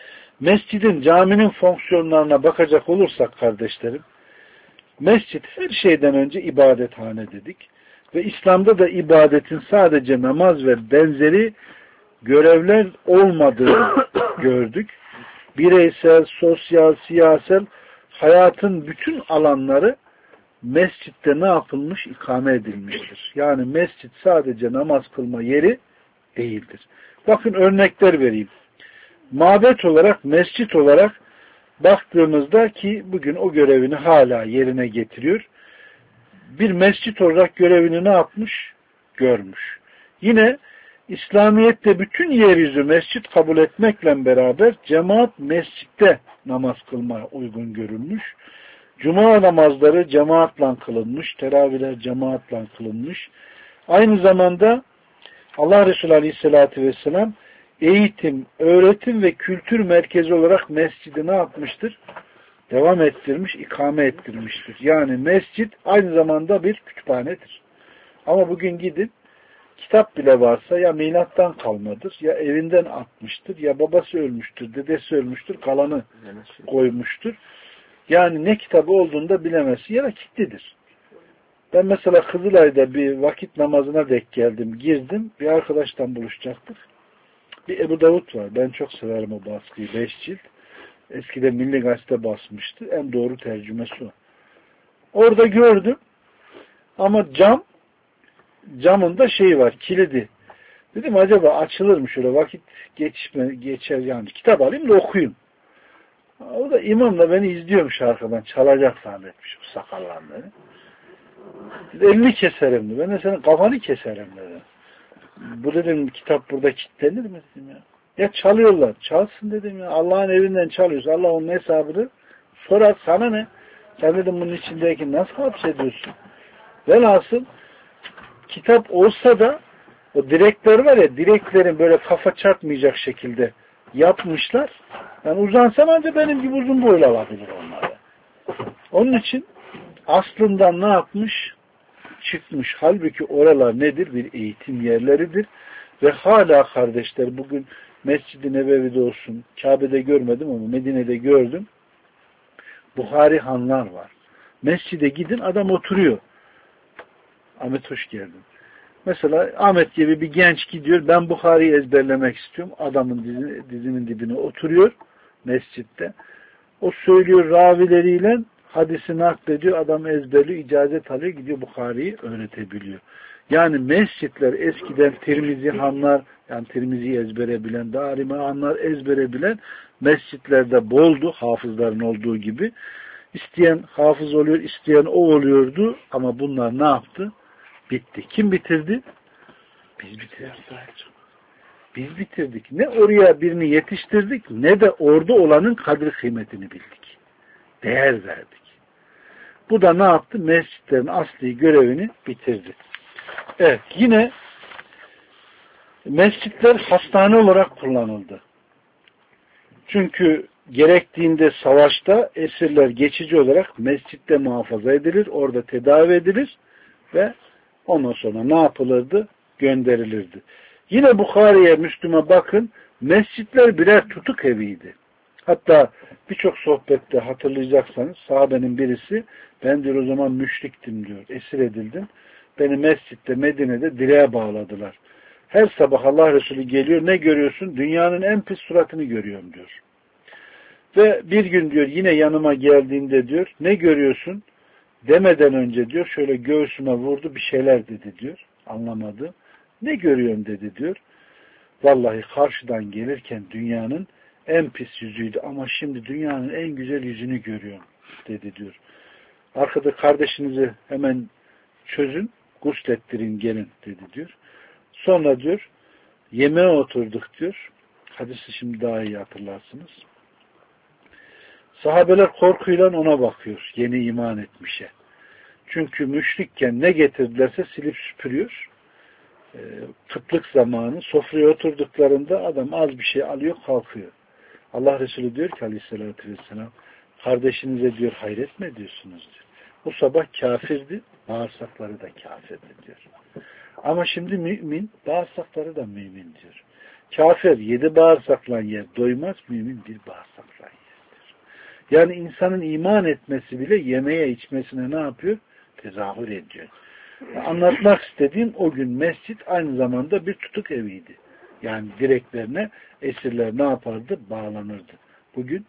Mescidin, caminin fonksiyonlarına bakacak olursak kardeşlerim, mescit her şeyden önce ibadethane dedik. Ve İslam'da da ibadetin sadece namaz ve benzeri görevler olmadığını gördük. Bireysel, sosyal, siyasal hayatın bütün alanları mescitte ne yapılmış? İkame edilmiştir. Yani mescit sadece namaz kılma yeri değildir. Bakın örnekler vereyim. Mabet olarak, mescit olarak baktığımızda ki bugün o görevini hala yerine getiriyor. Bir mescit olarak görevini ne yapmış? Görmüş. Yine İslamiyet'te bütün yeryüzü mescit kabul etmekle beraber cemaat mescitte namaz kılmaya uygun görülmüş. Cuma namazları cemaatle kılınmış, teravihler cemaatle kılınmış. Aynı zamanda Allah Resulü Aleyhisselatü Vesselam eğitim, öğretim ve kültür merkezi olarak mescidi ne yapmıştır? Devam ettirmiş, ikame ettirmiştir. Yani mescit aynı zamanda bir kütüphanedir. Ama bugün gidin, kitap bile varsa ya milattan kalmadır, ya evinden atmıştır, ya babası ölmüştür, dedesi ölmüştür, kalanı koymuştur. Yani ne kitabı olduğunu da bilemezsin ya da kilitlidir. Ben mesela Kızılay'da bir vakit namazına denk geldim, girdim, bir arkadaştan buluşacaktık. Bir Ebu Davud var, ben çok severim o baskıyı, 5 cilt. Eskiden Milli Gazete basmıştı, en doğru tercümesi o. Orada gördüm ama camında şey var, kilidi. Dedim acaba açılır mı şöyle vakit geçer yani kitap alayım da okuyayım. O da imam da beni izliyormuş arkadan, çalacak zannetmiş o sakallanları. Elini keserim dedi. Ben de senin kafanı keserim dedi. Bu dedim kitap burada kilitlenir mi dedim ya. Ya çalıyorlar. Çalsın dedim ya. Allah'ın evinden çalıyorsa Allah onun hesabını sorar. Sana ne? Sen dedim bunun içindeki nasıl hapsediyorsun? Velhasıl kitap olsa da o direkler var ya, direklerin böyle kafa çarpmayacak şekilde yapmışlar. Yani uzansam ancak benim gibi uzun boylu olabilir onlara. Onun için aslında ne yapmış? Çıkmış. Halbuki oralar nedir? Bir eğitim yerleridir. Ve hala kardeşler bugün Mescid-i Nebevi'de olsun, Kabe'de görmedim ama Medine'de gördüm. Buhari hanlar var. Mescide gidin adam oturuyor. Ahmet hoş geldin. Mesela Ahmet gibi bir genç gidiyor. Ben Buhari'yi ezberlemek istiyorum. Adamın dizinin dibine oturuyor mescitte. O söylüyor ravileriyle hadisi naklediyor. Adam ezberliyor, icazet alıyor, gidiyor Buhari'yi öğretebiliyor. Yani mescitler eskiden Tirmizi hanlar, yani Tirmizi'yi ezbere bilen, Darimi hanlar ezbere bilen mescitlerde boldu, hafızların olduğu gibi. İsteyen hafız oluyor, isteyen o oluyordu ama bunlar ne yaptı? Bitti. Kim bitirdi? Biz bitirdik. Biz bitirdik. Ne oraya birini yetiştirdik, ne de orada olanın kadri kıymetini bildik. Değer verdik. Bu da ne yaptı? Mescitlerin asli görevini bitirdi. Evet, yine mescitler hastane olarak kullanıldı. Çünkü gerektiğinde savaşta esirler geçici olarak mescitte muhafaza edilir, orada tedavi edilir ve ondan sonra ne yapılırdı? Gönderilirdi. Yine Bukhari'ye, Müslüm'e bakın, mescitler birer tutuk eviydi. Hatta birçok sohbette hatırlayacaksanız sahabenin birisi ben diyor o zaman müşriktim diyor, esir edildim. Beni mescitte, Medine'de direğe bağladılar. Her sabah Allah Resulü geliyor, ne görüyorsun? Dünyanın en pis suratını görüyorum diyor. Ve bir gün diyor yine yanıma geldiğinde diyor, ne görüyorsun? Demeden önce diyor şöyle göğsüme vurdu, bir şeyler dedi diyor. Anlamadı. Ne görüyorum dedi diyor. Vallahi karşıdan gelirken dünyanın en pis yüzüydü ama şimdi dünyanın en güzel yüzünü görüyorum dedi diyor. Arkada kardeşinizi hemen çözün, guslettirin gelin dedi diyor. Sonra diyor yemeğe oturduk diyor. Hadisi şimdi daha iyi hatırlarsınız. Sahabeler korkuyla ona bakıyor. Yeni iman etmişe. Çünkü müşrikken ne getirdilerse silip süpürüyor. Kıtlık zamanı sofraya oturduklarında adam az bir şey alıyor kalkıyor. Allah Resulü diyor ki aleyhissalatü vesselam kardeşinize diyor hayret mi ediyorsunuz diyor. Bu sabah kafirdi, bağırsakları da kafirdi diyor. Ama şimdi mümin, bağırsakları da mümin diyor. Kafir 7 bağırsakla yer doymaz, mümin bir bağırsakla yerdir. Yani insanın iman etmesi bile yemeye içmesine ne yapıyor? Tezahür ediyor. Anlatmak istediğim o gün mescit aynı zamanda bir tutuk eviydi. Yani direklerine esirler ne yapardı? Bağlanırdı. Bugün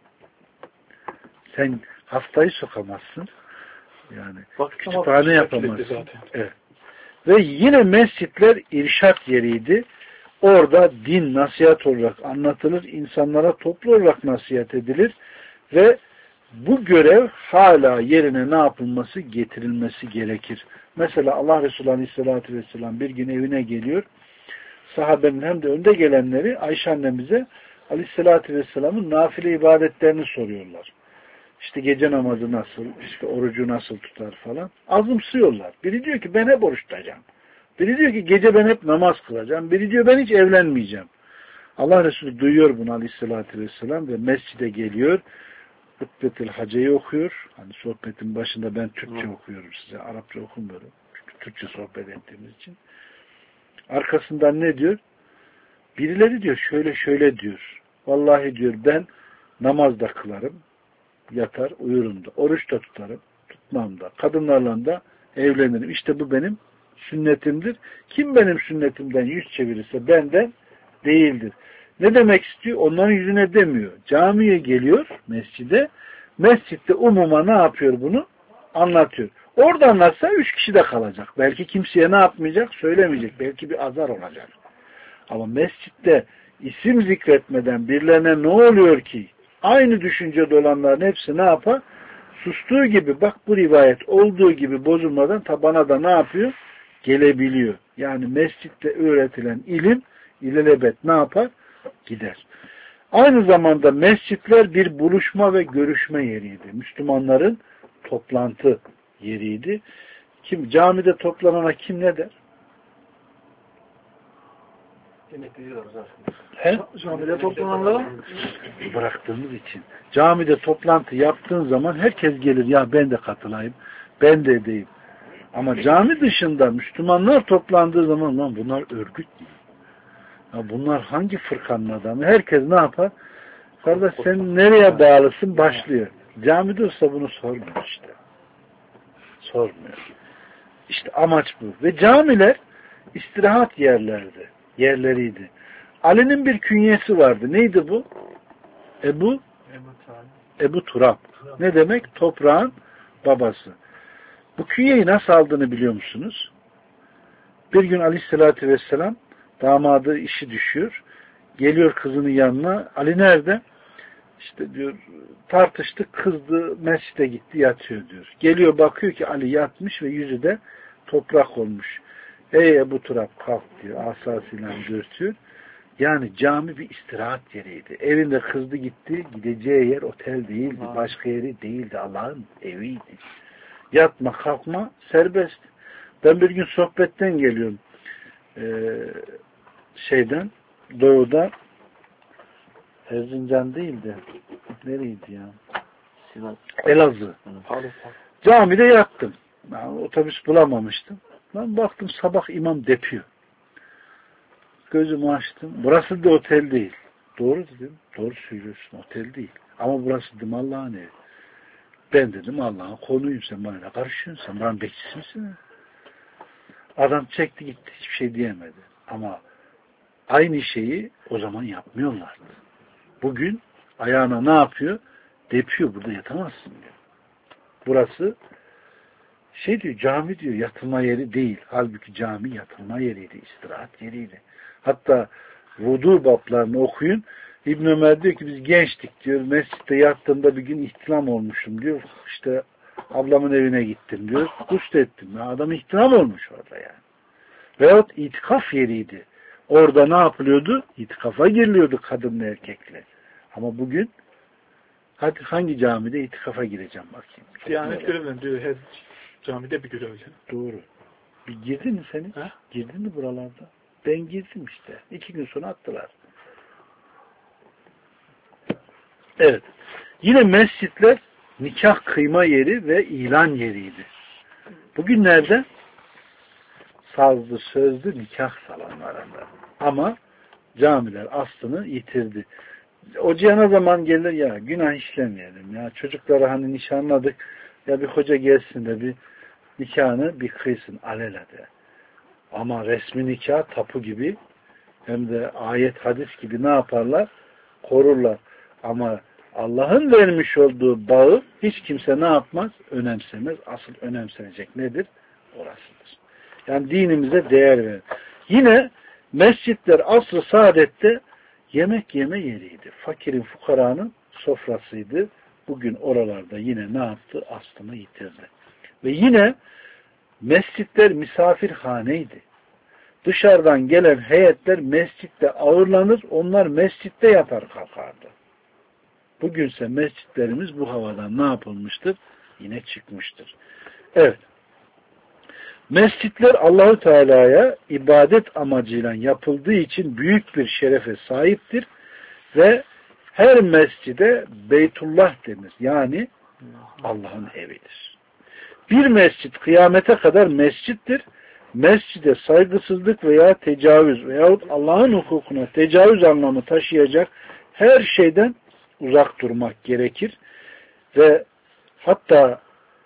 sen haftayı sokamazsın. Yani kütüphane yapamazsın. Evet. Ve yine mescitler irşat yeriydi. Orada din nasihat olarak anlatılır. İnsanlara toplu olarak nasihat edilir. Ve bu görev hala yerine ne yapılması? Getirilmesi gerekir. Mesela Allah Resulü Aleyhisselatü Vesselam bir gün evine geliyor. Sahabenin hem de önde gelenleri Ayşe annemize Aleyhisselatü Vesselam'ın nafile ibadetlerini soruyorlar. İşte gece namazı nasıl, işte orucu nasıl tutar falan. Azımsıyorlar. Biri diyor ki ben hep oruç tutacağım. Biri diyor ki gece ben hep namaz kılacağım. Biri diyor ben hiç evlenmeyeceğim. Allah Resulü duyuyor bunu Aleyhisselatü Vesselam ve mescide geliyor. Hutbetül Hace'yi okuyor. Hani sohbetin başında ben Türkçe okuyorum size. Arapça okumuyorum. Çünkü Türkçe sohbet ettiğimiz için. Arkasından ne diyor? Birileri diyor şöyle şöyle diyor. Vallahi diyor ben namaz da kılarım. Yatar uyurum da. Oruç da tutarım. Tutmam da. Kadınlarla da evlenirim. İşte bu benim sünnetimdir. Kim benim sünnetimden yüz çevirirse benden değildir. Ne demek istiyor? Onların yüzüne demiyor. Camiye geliyor mescide. Mescitte umuma ne yapıyor bunu? Anlatıyor. Orada anlatsa 3 kişi de kalacak. Belki kimseye ne yapmayacak? Söylemeyecek. Belki bir azar olacak. Ama mescitte isim zikretmeden birilerine ne oluyor ki? Aynı düşüncede olanların hepsi ne yapar? Sustuğu gibi bak bu rivayet olduğu gibi bozulmadan tabana da ne yapıyor? Gelebiliyor. Yani mescitte öğretilen ilim ilelebet ne yapar? Gider. Aynı zamanda mescitler bir buluşma ve görüşme yeriydi. Müslümanların toplantı yeriydi. Kim camide toplanana kim ne der? He? Camide toplananlara Bıraktığımız için. Camide toplantı yaptığın zaman herkes gelir. Ya ben de katılayım. Ben de edeyim. Ama cami dışında Müslümanlar toplandığı zaman lan bunlar örgüt değil. Ya bunlar hangi fırkanın adamı? Herkes ne yapar? Kardeş sen nereye bağlısın? Başlıyor. Camide olsa bunu sormuyor işte. Sormuyor. İşte amaç bu. Ve camiler istirahat yerleriydi. Ali'nin bir künyesi vardı. Neydi bu? Ebu Turab. Ne demek? Toprağın babası. Bu künyeyi nasıl aldığını biliyor musunuz? Bir gün Aleyhisselatü Vesselam damadı işi düşüyor. Geliyor kızının yanına. Ali nerede? İşte diyor tartıştık, kızdı, mescide gitti, yatıyor diyor. Geliyor bakıyor ki Ali yatmış ve yüzü de toprak olmuş. Ey Ebu Turab kalk diyor. Asasıyla dürtüyor. Yani cami bir istirahat yeriydi. Evinde kızdı gitti. Gideceği yer otel değildi. Başka yeri değildi. Allah'ın eviydi. Yatma kalkma serbest. Ben bir gün sohbetten geliyorum. Doğuda Erzincan değildi. Nereydi ya? Elazığ. Camide yattım. Yani otobüs bulamamıştım. Ben baktım sabah imam depiyor. Gözümü açtım. Burası da otel değil. Doğru dedim. Doğru söylüyorsun. Otel değil. Ama burası dedim Allah'ın evi. Ben dedim Allah'ın konuyum. Sen bana karışıyorsun. Sen bana bekçisi misin? Adam çekti gitti. Hiçbir şey diyemedi. Ama aynı şeyi o zaman yapmıyorlardı. Bugün ayağına ne yapıyor? Depiyor. Burada yatamazsın diyor. Burası diyor cami diyor yatılma yeri değil. Halbuki cami yatılma yeriydi. İstirahat yeriydi. Hatta vudu bablarını okuyun. İbn Ömer diyor ki biz gençtik diyor. Mescitte yattığımda bir gün ihtilam olmuşum diyor. İşte ablamın evine gittim diyor. Guslettim. Adam ihtilam olmuş orada yani. Veyahut itikaf yeriydi. Orada ne yapılıyordu? İtikafa giriliyordu kadınla erkekle. Ama bugün hadi hangi camide itikafa gireceğim bakayım. Diyanet görevlen diyor. Her camide bir görevli. Doğru. Bir girdin mi seni? Ha? Girdin mi buralarda? Ben girdim işte. 2 gün sonra attılar. Evet. Yine mescitler nikah kıyma yeri ve ilan yeriydi. Bugünlerde sazlı sözlü nikah salonlarında. Ama Camiler aslını yitirdi. Hocaya ne zaman gelir ya günah işlemeyelim ya çocukları hani nişanladık ya bir hoca gelsin de bir nikahını bir kıysın alelade. Ama resmi nikah tapu gibi hem de ayet hadis gibi ne yaparlar? Korurlar. Ama Allah'ın vermiş olduğu bağı hiç kimse ne yapmaz? Önemsemez. Asıl önemsenecek nedir? Orasıdır. Yani dinimize değer verir. Yine mescitler asr-ı saadette yemek yeme yeriydi. Fakirin, fukaranın sofrasıydı. Bugün oralarda yine ne yaptı? Aslını yitirdi. Ve yine mescitler misafirhaneydi. Dışarıdan gelen heyetler mescitte ağırlanır, onlar mescitte yatar kalkardı. Bugünse mescitlerimiz bu havadan ne yapılmıştır? Yine çıkmıştır. Evet. Mescitler Allahu Teala'ya ibadet amacıyla yapıldığı için büyük bir şerefe sahiptir ve her mescide Beytullah denir. Yani Allah'ın evidir. Bir mescit kıyamete kadar mescittir. Mescide saygısızlık veya tecavüz veyahut Allah'ın hukukuna tecavüz anlamı taşıyacak her şeyden uzak durmak gerekir. Ve hatta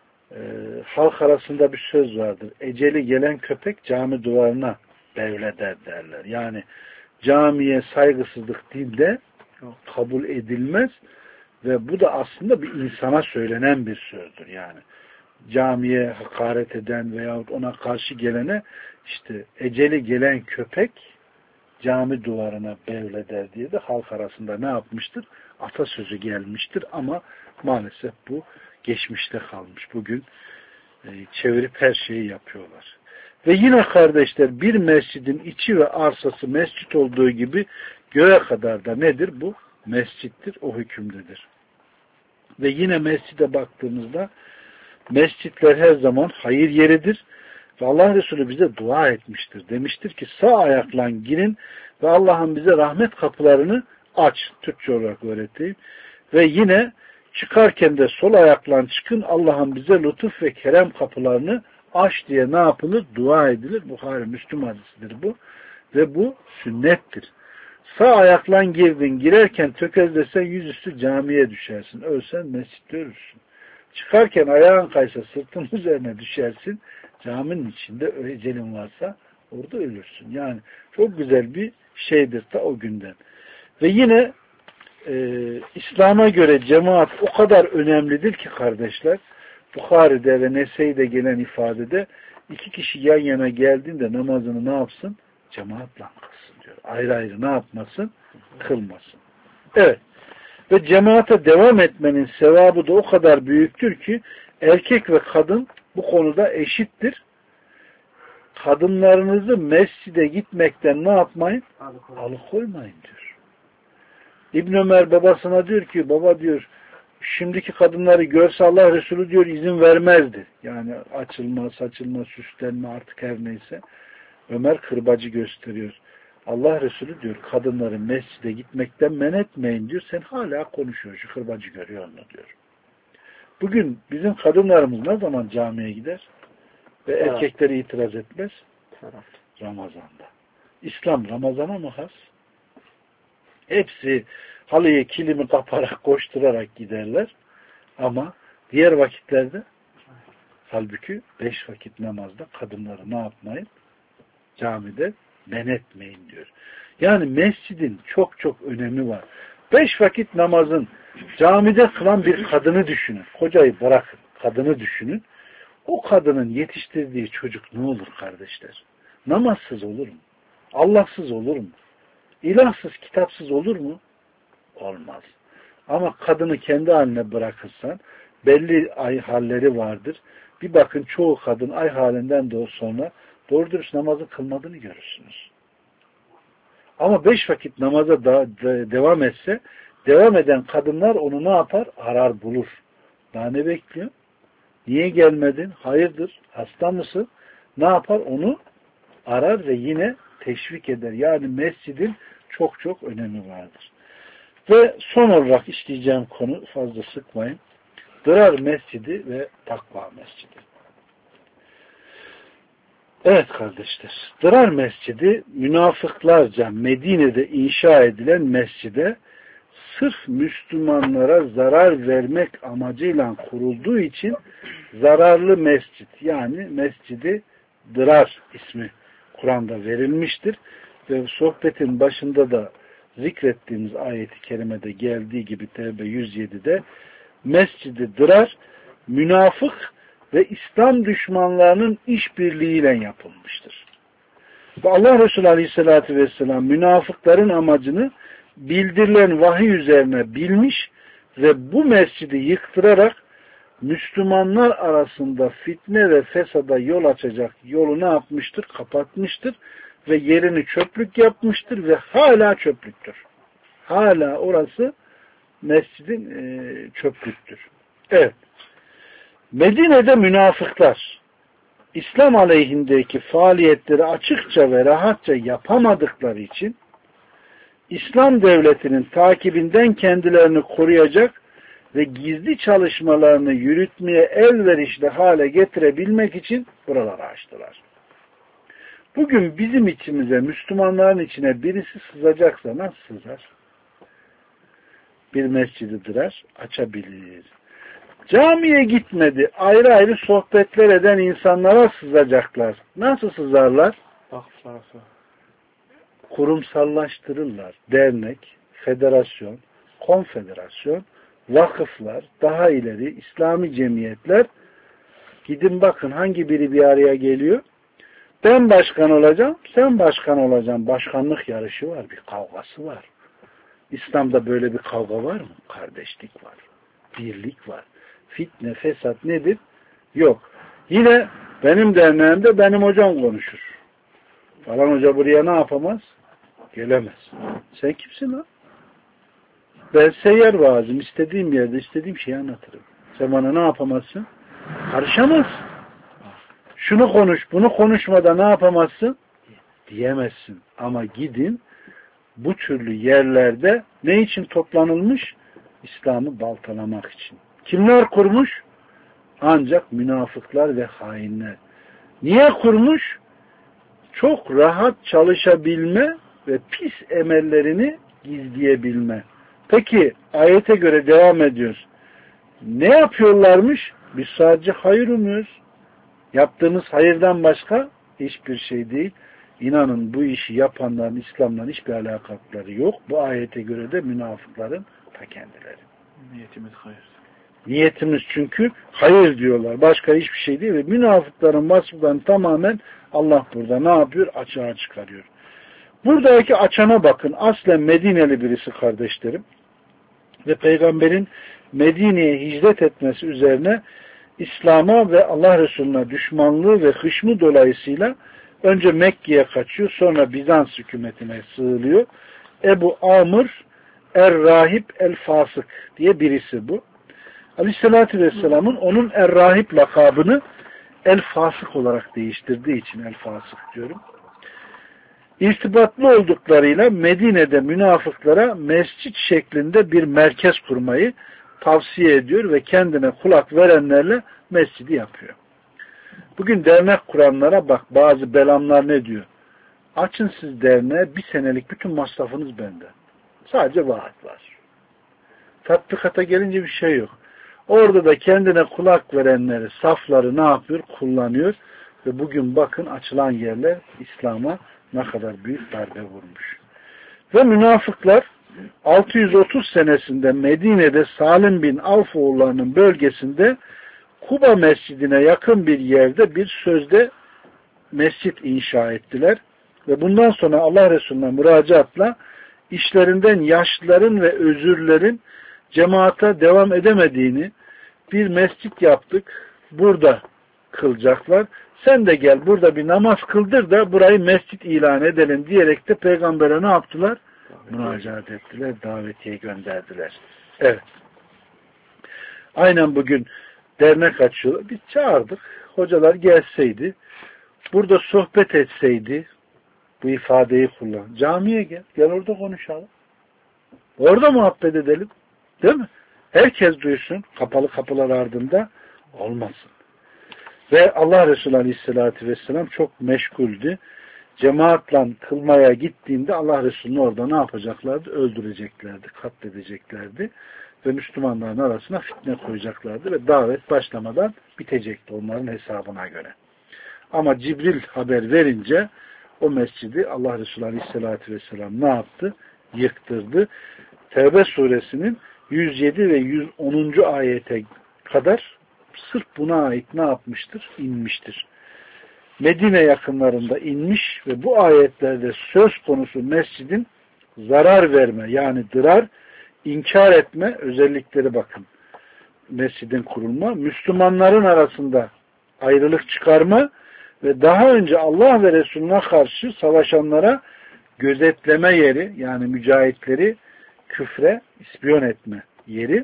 halk arasında bir söz vardır. Eceli gelen köpek cami duvarına bevleder derler. Yani camiye saygısızlık dinde kabul edilmez ve bu da aslında bir insana söylenen bir sözdür yani. Camiye hakaret eden veyahut ona karşı gelene işte eceli gelen köpek cami duvarına bevleder diye de halk arasında ne yapmıştır? Atasözü gelmiştir ama maalesef bu geçmişte kalmış. Bugün çevirip her şeyi yapıyorlar. Ve yine kardeşler bir mescidin içi ve arsası mescit olduğu gibi göğe kadar da nedir? Bu mescittir, o hükümdedir. Ve yine mescide baktığımızda mescitler her zaman hayır yeridir. Ve Allah Resulü bize dua etmiştir. Demiştir ki sağ ayakla girin ve Allah'ın bize rahmet kapılarını aç. Türkçe olarak öğreteyim. Ve yine çıkarken de sol ayakla çıkın Allah'ın bize lütuf ve kerem kapılarını aç diye ne yapılır? Dua edilir. Buhari Müslüm hadisidir bu. Ve bu sünnettir. Sağ ayakla girdin. Girerken tökezlesen yüzüstü camiye düşersin. Ölsen mescitte ölürsün. Çıkarken ayağın kaysa sırtın üzerine düşersin. Caminin içinde ecelin varsa orada ölürsün. Yani çok güzel bir şeydir ta o günden. Ve yine İslam'a göre cemaat o kadar önemlidir ki kardeşler, Bukhari'de ve Nese'de gelen ifadede 2 kişi yan yana geldiğinde namazını ne yapsın? Cemaatle kılsın diyor. Ayrı ayrı ne yapmasın? Kılmasın. Evet. Ve cemaate devam etmenin sevabı da o kadar büyüktür ki erkek ve kadın bu konuda eşittir. Kadınlarınızı mescide gitmekten ne yapmayın? Alıkoymayın diyor. İbn Ömer babasına diyor ki baba diyor şimdiki kadınları görse Allah Resulü diyor izin vermezdi. Yani açılma, saçılma, süslenme artık her neyse. Ömer kırbacı gösteriyor. Allah Resulü diyor kadınları mescide gitmekten men etmeyin diyor. Sen hala konuşuyorsun. Şu kırbacı görüyor onu diyor. Bugün bizim kadınlarımız ne zaman camiye gider? Ve erkekleri itiraz etmez? Ramazan'da. İslam Ramazan'a mı has? Hepsi halıyı kilimi kaparak koşturarak giderler. Ama diğer vakitlerde halbuki 5 vakit namazda kadınları ne yapmayın? Camide men etmeyin diyor. Yani mescidin çok çok önemi var. 5 vakit namazın camide kılan bir kadını düşünün. Kocayı bırakın. Kadını düşünün. O kadının yetiştirdiği çocuk ne olur kardeşler? Namazsız olur mu? Allahsız olur mu? İlahsız, kitapsız olur mu? Olmaz. Ama kadını kendi haline bırakırsan belli ay halleri vardır. Bir bakın çoğu kadın ay halinden de sonra doğru dürüst namazı kılmadığını görürsünüz. Ama 5 vakit namaza devam etse devam eden kadınlar onu ne yapar? Arar bulur. Daha ne bekliyor? Niye gelmedin? Hayırdır? Hasta mısın? Ne yapar? Onu arar ve yine teşvik eder. Yani mescidin çok çok önemi vardır. Ve son olarak işleyeceğim konu fazla sıkmayın. Dırar mescidi ve takva mescidi. Evet kardeşler. Dırar Mescidi münafıklarca Medine'de inşa edilen mescide sırf Müslümanlara zarar vermek amacıyla kurulduğu için zararlı mescit, yani Mescidi Dırar ismi Kur'an'da verilmiştir. Ve sohbetin başında da zikrettiğimiz ayeti kerimede geldiği gibi Tevbe 107'de Mescidi Dırar münafık ve İslam düşmanlarının işbirliğiyle yapılmıştır. Ve Allah Resulü Aleyhisselatü Vesselam münafıkların amacını bildirilen vahiy üzerine bilmiş ve bu mescidi yıktırarak Müslümanlar arasında fitne ve fesada yol açacak yolu ne yapmıştır? Kapatmıştır ve yerini çöplük yapmıştır ve hala çöplüktür. Hala orası mescidin çöplüktür. Evet. Medine'de münafıklar İslam aleyhindeki faaliyetleri açıkça ve rahatça yapamadıkları için İslam devletinin takibinden kendilerini koruyacak ve gizli çalışmalarını yürütmeye elverişli hale getirebilmek için buraları açtılar. Bugün bizim içimize, Müslümanların içine birisi sızacaksa nasıl sızar? Bir mescidi dırar, açabilir. Camiye gitmedi, ayrı ayrı sohbetler eden insanlara sızacaklar. Nasıl sızarlar? Kurumsallaştırırlar. Dernek, federasyon, konfederasyon, vakıflar, daha ileri İslami cemiyetler. Gidin bakın hangi biri bir araya geliyor? Ben başkan olacağım, sen başkan olacaksın. Başkanlık yarışı var, bir kavgası var. İslam'da böyle bir kavga var mı? Kardeşlik var, birlik var. Fitne, fesat nedir? Yok. Yine benim derneğimde benim hocam konuşur. Falan hoca buraya ne yapamaz? Gelemez. Sen kimsin lan? Ben seyyar vaazım. İstediğim yerde istediğim şeyi anlatırım. Sen bana ne yapamazsın? Karışamazsın. Şunu konuş, bunu konuşmada ne yapamazsın? Diyemezsin. Ama gidin bu türlü yerlerde ne için toplanılmış? İslam'ı baltalamak için. Kimler kurmuş? Ancak münafıklar ve hainler. Niye kurmuş? Çok rahat çalışabilme ve pis emellerini gizleyebilme. Peki ayete göre devam ediyoruz. Ne yapıyorlarmış? Biz sadece hayır umuyoruz. Yaptığımız hayırdan başka hiçbir şey değil. İnanın bu işi yapanların İslam'la hiçbir alakaları yok. Bu ayete göre de münafıkların ta kendileri. Niyetimiz hayır. Niyetimiz çünkü hayır diyorlar. Başka hiçbir şey değil. Ve münafıkların vasıflarını tamamen Allah burada ne yapıyor? Açığa çıkarıyor. Buradaki açana bakın. Aslen Medineli birisi kardeşlerim. Ve Peygamberin Medine'ye hicret etmesi üzerine İslam'a ve Allah Resulü'ne düşmanlığı ve hışmı dolayısıyla önce Mekke'ye kaçıyor. Sonra Bizans hükümetine sığılıyor. Ebu Amr Er-Rahib El-Fasık diye birisi bu. Aleyhissalatü Vesselam'ın onun Er-Rahib lakabını El-Fasık olarak değiştirdiği için El-Fasık diyorum. İrtibatlı olduklarıyla Medine'de münafıklara mescit şeklinde bir merkez kurmayı tavsiye ediyor ve kendine kulak verenlerle mescidi yapıyor. Bugün dernek kuranlara bak, bazı belamlar ne diyor? Açın siz derneğe, bir senelik bütün masrafınız bende. Sadece vaat var. Tatbikata gelince bir şey yok. Orada da kendine kulak verenleri, safları ne yapıyor? Kullanıyor. Ve bugün bakın açılan yerler İslam'a ne kadar büyük darbe vurmuş. Ve münafıklar 630 senesinde Medine'de Salim bin Avf oğullarının bölgesinde Kuba mescidine yakın bir yerde bir sözde mescit inşa ettiler. Ve bundan sonra Allah Resulü'ne müracaatla işlerinden yaşlıların ve özürlerin cemaate devam edemediğini, bir mescit yaptık, burada kılacaklar. Sen de gel burada bir namaz kıldır da burayı mescit ilan edelim diyerek de peygambere ne yaptılar? Müracaat ettiler, davetiye gönderdiler. Evet. Aynen bugün dernek açıyorlar. Biz çağırdık. Hocalar gelseydi, burada sohbet etseydi, bu ifadeyi kullan. Camiye gel. Gel orada konuşalım. Orada muhabbet edelim. Değil mi? Herkes duysun. Kapalı kapılar ardında olmasın. Ve Allah Resulü Aleyhisselatü Vesselam çok meşguldü. Cemaatle kılmaya gittiğinde Allah Resulü'nü orada ne yapacaklardı? Öldüreceklerdi, katledeceklerdi. Ve Müslümanların arasına fitne koyacaklardı ve davet başlamadan bitecekti onların hesabına göre. Ama Cibril haber verince o mescidi Allah Resulü Aleyhisselatü Vesselam ne yaptı? Yıktırdı. Tevbe suresinin 107 ve 110. ayete kadar sırf buna ait ne yapmıştır? İnmiştir. Medine yakınlarında inmiş ve bu ayetlerde söz konusu mescidin zarar verme yani dırar, inkar etme özellikleri bakın. Mescidin kurulma, Müslümanların arasında ayrılık çıkarma ve daha önce Allah ve Resulüne karşı savaşanlara gözetleme yeri yani mücahitleri küfre ispiyon etme yeri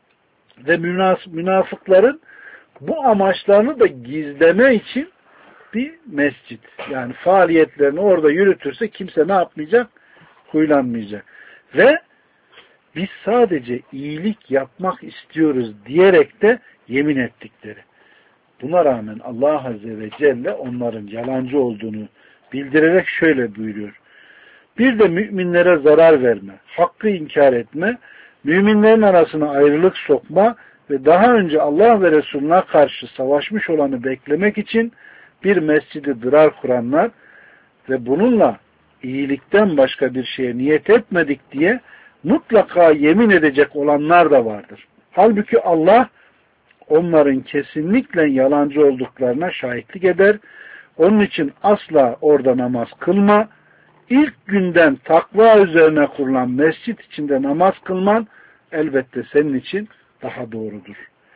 ve münafıkların bu amaçlarını da gizleme için bir mescit. Yani faaliyetlerini orada yürütürse kimse ne yapmayacak? Huylanmayacak. Ve biz sadece iyilik yapmak istiyoruz diyerek de yemin ettikleri. Buna rağmen Allah Azze ve Celle onların yalancı olduğunu bildirerek şöyle buyuruyor. Bir de müminlere zarar verme, hakkı inkar etme, müminlerin arasına ayrılık sokma ve daha önce Allah ve Resulüne karşı savaşmış olanı beklemek için bir mescidi dırar kuranlar ve bununla iyilikten başka bir şeye niyet etmedik diye mutlaka yemin edecek olanlar da vardır. Halbuki Allah onların kesinlikle yalancı olduklarına şahitlik eder. Onun için asla orada namaz kılma. İlk günden takva üzerine kurulan mescit içinde namaz kılman elbette senin için daha doğrudur.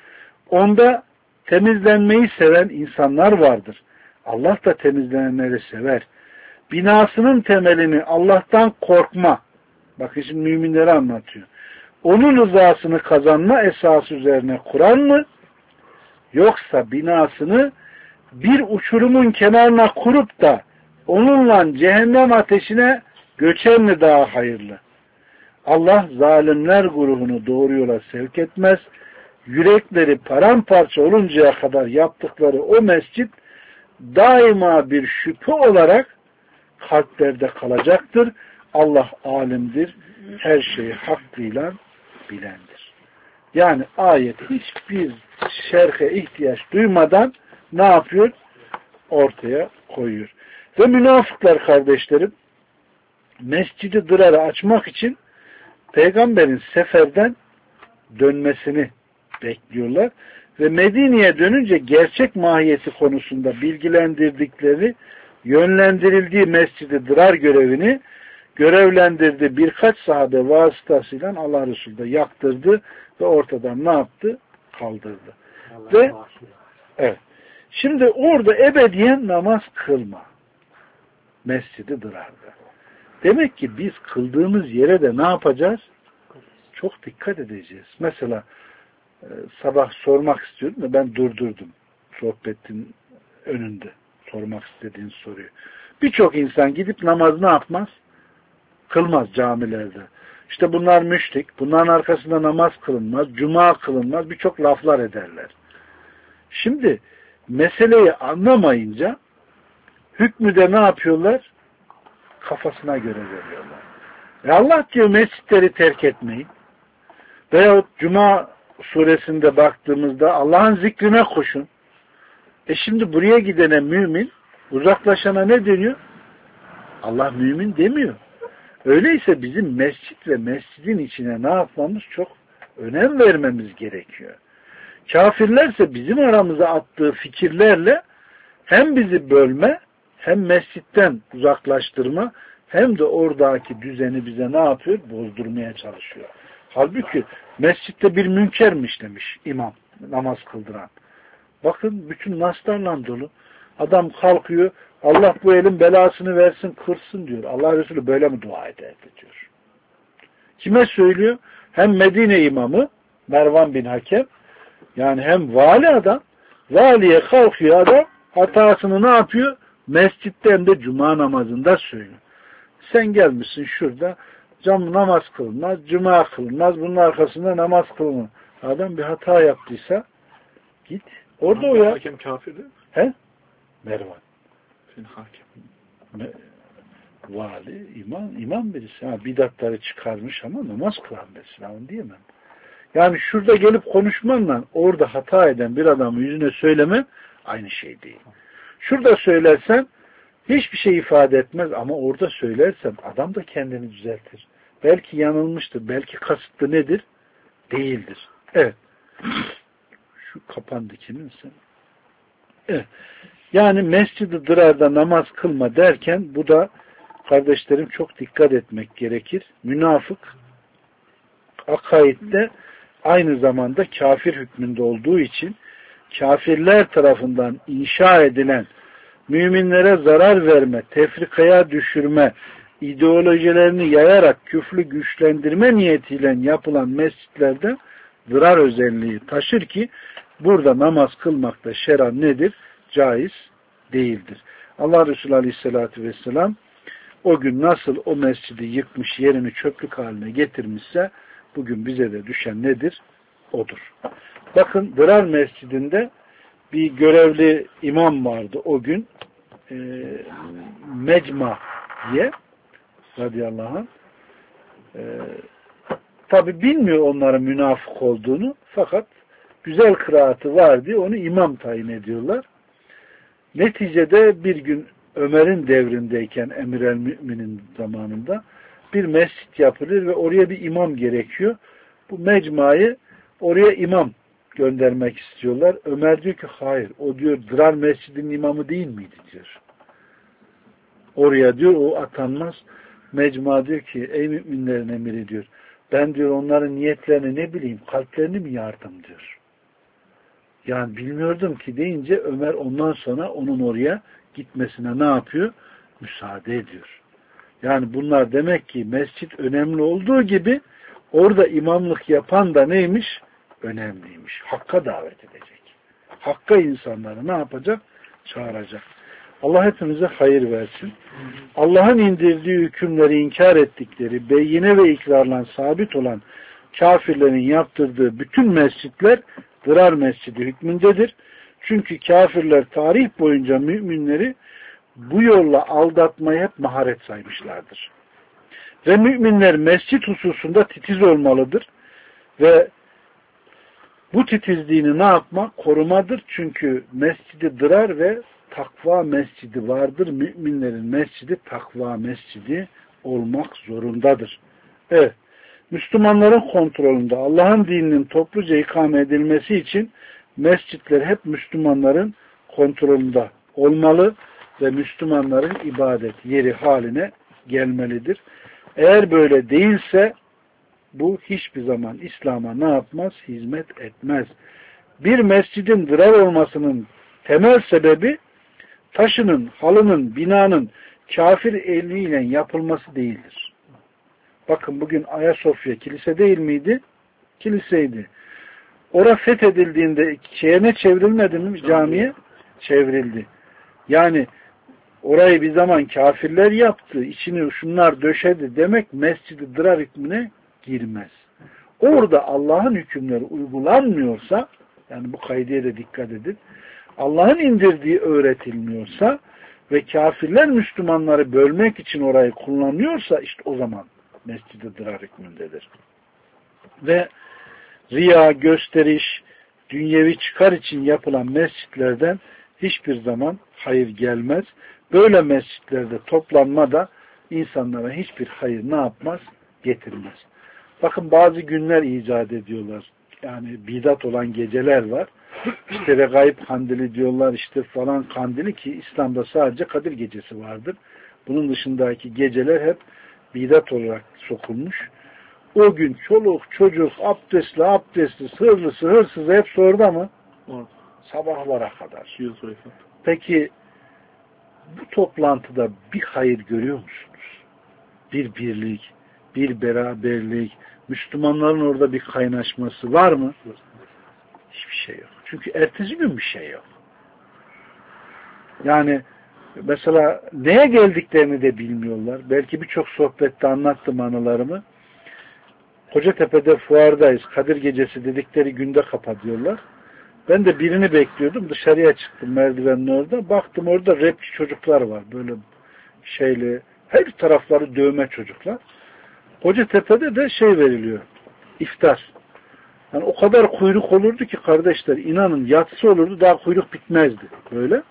Onda temizlenmeyi seven insanlar vardır. Allah da temizlenenleri sever. Binasının temelini Allah'tan korkma. Bakın şimdi müminleri anlatıyor. Onun rızasını kazanma esası üzerine kuran mı? Yoksa binasını bir uçurumun kenarına kurup da onunla cehennem ateşine göçen mi daha hayırlı? Allah zalimler grubunu doğru yola sevk etmez. Yürekleri paramparça oluncaya kadar yaptıkları o mescit daima bir şüphe olarak kalplerde kalacaktır. Allah alimdir. Her şeyi hakkıyla bilendir. Yani ayet hiçbir şerhe ihtiyaç duymadan ne yapıyor? Ortaya koyuyor. Ve münafıklar kardeşlerim mescidi dırarı açmak için peygamberin seferden dönmesini bekliyorlar. Ve Medine'ye dönünce gerçek mahiyeti konusunda bilgilendirdikleri, yönlendirildiği mescidi dırar görevini görevlendirdi. Birkaç sahabe vasıtasıyla Allah Resulü de yaktırdı ve ortadan ne yaptı? Kaldırdı. Ve evet. Şimdi orada ebediyen namaz kılma. Mescidi dırarda. Demek ki biz kıldığımız yere de ne yapacağız? Çok dikkat edeceğiz. Mesela sabah sormak istiyordum da ben durdurdum. Sohbetin önünde sormak istediğin soruyu. Birçok insan gidip namaz ne yapmaz? Kılmaz camilerde. İşte bunlar müşrik. Bunların arkasında namaz kılınmaz. Cuma kılınmaz. Birçok laflar ederler. Şimdi meseleyi anlamayınca hükmü de ne yapıyorlar? Kafasına göre veriyorlar. Allah diyor mescitleri terk etmeyin. Veyahut Cuma suresinde baktığımızda Allah'ın zikrine koşun. Şimdi buraya gidene mümin, uzaklaşana ne deniyor? Allah mümin demiyor. Öyleyse bizim mescit ve mescidin içine ne yapmamız çok önem vermemiz gerekiyor. Kafirlerse bizim aramıza attığı fikirlerle hem bizi bölme, hem mescitten uzaklaştırma, hem de oradaki düzeni bize ne yapıyor? Bozdurmaya çalışıyor. Halbuki mescitte bir münkermiş demiş imam, namaz kıldıran. Bakın bütün naslarla dolu. Adam kalkıyor, Allah bu elin belasını versin, kırsın diyor. Allah Resulü böyle mi dua ederdi diyor. Kime söylüyor? Hem Medine imamı, Mervan bin Hakem, yani hem vali adam, valiye kalkıyor adam, hatasını ne yapıyor? Mescitten de cuma namazında söylüyor. Sen gelmişsin şurada, namaz kılınmaz, cuma kılınmaz, bunun arkasında namaz kılınmaz. Adam bir hata yaptıysa, git Orada o ya. Hakem kafirdi. He? Mervan. Senin hakem. Vali, imam birisi. Ha, bidatları çıkarmış ama namaz kılan birisi. Onu diyemem. Yani şurada gelip konuşmanla orada hata eden bir adamın yüzüne söyleme aynı şey değil. Şurada söylersen hiçbir şey ifade etmez ama orada söylersen adam da kendini düzeltir. Belki yanılmıştır. Belki kasıtlı nedir? Değildir. Evet. Şu kapandı kiminse. Evet. Yani Mescid-i Dırar'da namaz kılma derken bu da kardeşlerim çok dikkat etmek gerekir. Münafık akaidde aynı zamanda kafir hükmünde olduğu için kafirler tarafından inşa edilen müminlere zarar verme, tefrikaya düşürme, ideolojilerini yayarak küfrü güçlendirme niyetiyle yapılan mescitlerde dırar özelliği taşır ki burada namaz kılmakta şer'an nedir? Caiz değildir. Allah Resulü Aleyhisselatü Vesselam o gün nasıl o mescidi yıkmış, yerini çöplük haline getirmişse bugün bize de düşen nedir? Odur. Bakın Dırar Mescidinde bir görevli imam vardı o gün. Mecma diye radıyallahu anh. Tabi bilmiyor onların münafık olduğunu fakat güzel kıraatı var diye onu imam tayin ediyorlar. Neticede bir gün Ömer'in devrindeyken Emir el-Mü'minin zamanında bir mescit yapılır ve oraya bir imam gerekiyor. Bu mecmayı oraya imam göndermek istiyorlar. Ömer diyor ki hayır. O diyor Dırar Mescidinin imamı değil miydi diyor. Oraya diyor o atanmaz. Mecma diyor ki ey müminlerin emiri diyor. Ben diyor onların niyetlerini ne bileyim kalplerini mi yardım diyor. Yani bilmiyordum ki deyince Ömer ondan sonra onun oraya gitmesine ne yapıyor? Müsaade ediyor. Yani bunlar demek ki mescit önemli olduğu gibi orada imamlık yapan da neymiş? Önemliymiş. Hakka davet edecek. Hakka insanları ne yapacak? Çağıracak. Allah hepimize hayır versin. Allah'ın indirdiği hükümleri inkar ettikleri, beyine ve ikrarla sabit olan kafirlerin yaptırdığı bütün mescitler Dırar Mescidi hükmündedir. Çünkü kafirler tarih boyunca müminleri bu yolla aldatmayı hep maharet saymışlardır. Ve müminler mescit hususunda titiz olmalıdır. Ve bu titizliğini ne yapmak? Korumadır. Çünkü mescidi Dırar ve takva mescidi vardır. Müminlerin mescidi takva mescidi olmak zorundadır. Evet. Müslümanların kontrolünde Allah'ın dininin topluca ikame edilmesi için mescitler hep Müslümanların kontrolünde olmalı ve Müslümanların ibadet yeri haline gelmelidir. Eğer böyle değilse bu hiçbir zaman İslam'a ne yapmaz? Hizmet etmez. Bir mescidin dırar olmasının temel sebebi taşının, halının, binanın kafir eliyle yapılması değildir. Bakın bugün Ayasofya kilise değil miydi? Kiliseydi. Orası fethedildiğinde şeye ne çevrilmedi mi? Camiye çevrildi. Yani orayı bir zaman kafirler yaptı, içini şunlar döşedi demek mescid-i dırar hükmüne girmez. Orada Allah'ın hükümleri uygulanmıyorsa, yani bu kaydeye de dikkat edin, Allah'ın indirdiği öğretilmiyorsa ve kafirler Müslümanları bölmek için orayı kullanıyorsa işte o zaman mescid-i dırar hükmündedir. Ve riya, gösteriş, dünyevi çıkar için yapılan mescitlerden hiçbir zaman hayır gelmez. Böyle mescitlerde toplanma da insanlara hiçbir hayır ne yapmaz? Getirmez. Bakın bazı günler icat ediyorlar. Yani bidat olan geceler var. İşte Regaib kandili diyorlar, işte falan kandili ki İslam'da sadece Kadir gecesi vardır. Bunun dışındaki geceler hep bidat olarak sokulmuş. O gün çoluk, çocuk, abdestli, hırlısı, hırsızı hepsi orada mı? Orada. Sabahlara kadar. Peki bu toplantıda bir hayır görüyor musunuz? Bir birlik, bir beraberlik, Müslümanların orada bir kaynaşması var mı? Hiçbir şey yok. Çünkü ertesi gün bir şey yok. Yani mesela neye geldiklerini de bilmiyorlar. Belki birçok sohbette anlattım anılarımı. Kocatepe'de fuardayız. Kadir gecesi dedikleri günde kapatıyorlar. Ben de birini bekliyordum. Dışarıya çıktım merdivenin orada. Baktım orada rapçi çocuklar var. Böyle şeyli, her tarafları dövme çocuklar. Kocatepe'de de şey veriliyor. İftar. Yani o kadar kuyruk olurdu ki kardeşler, inanın yatsı olurdu, daha kuyruk bitmezdi. Böyle.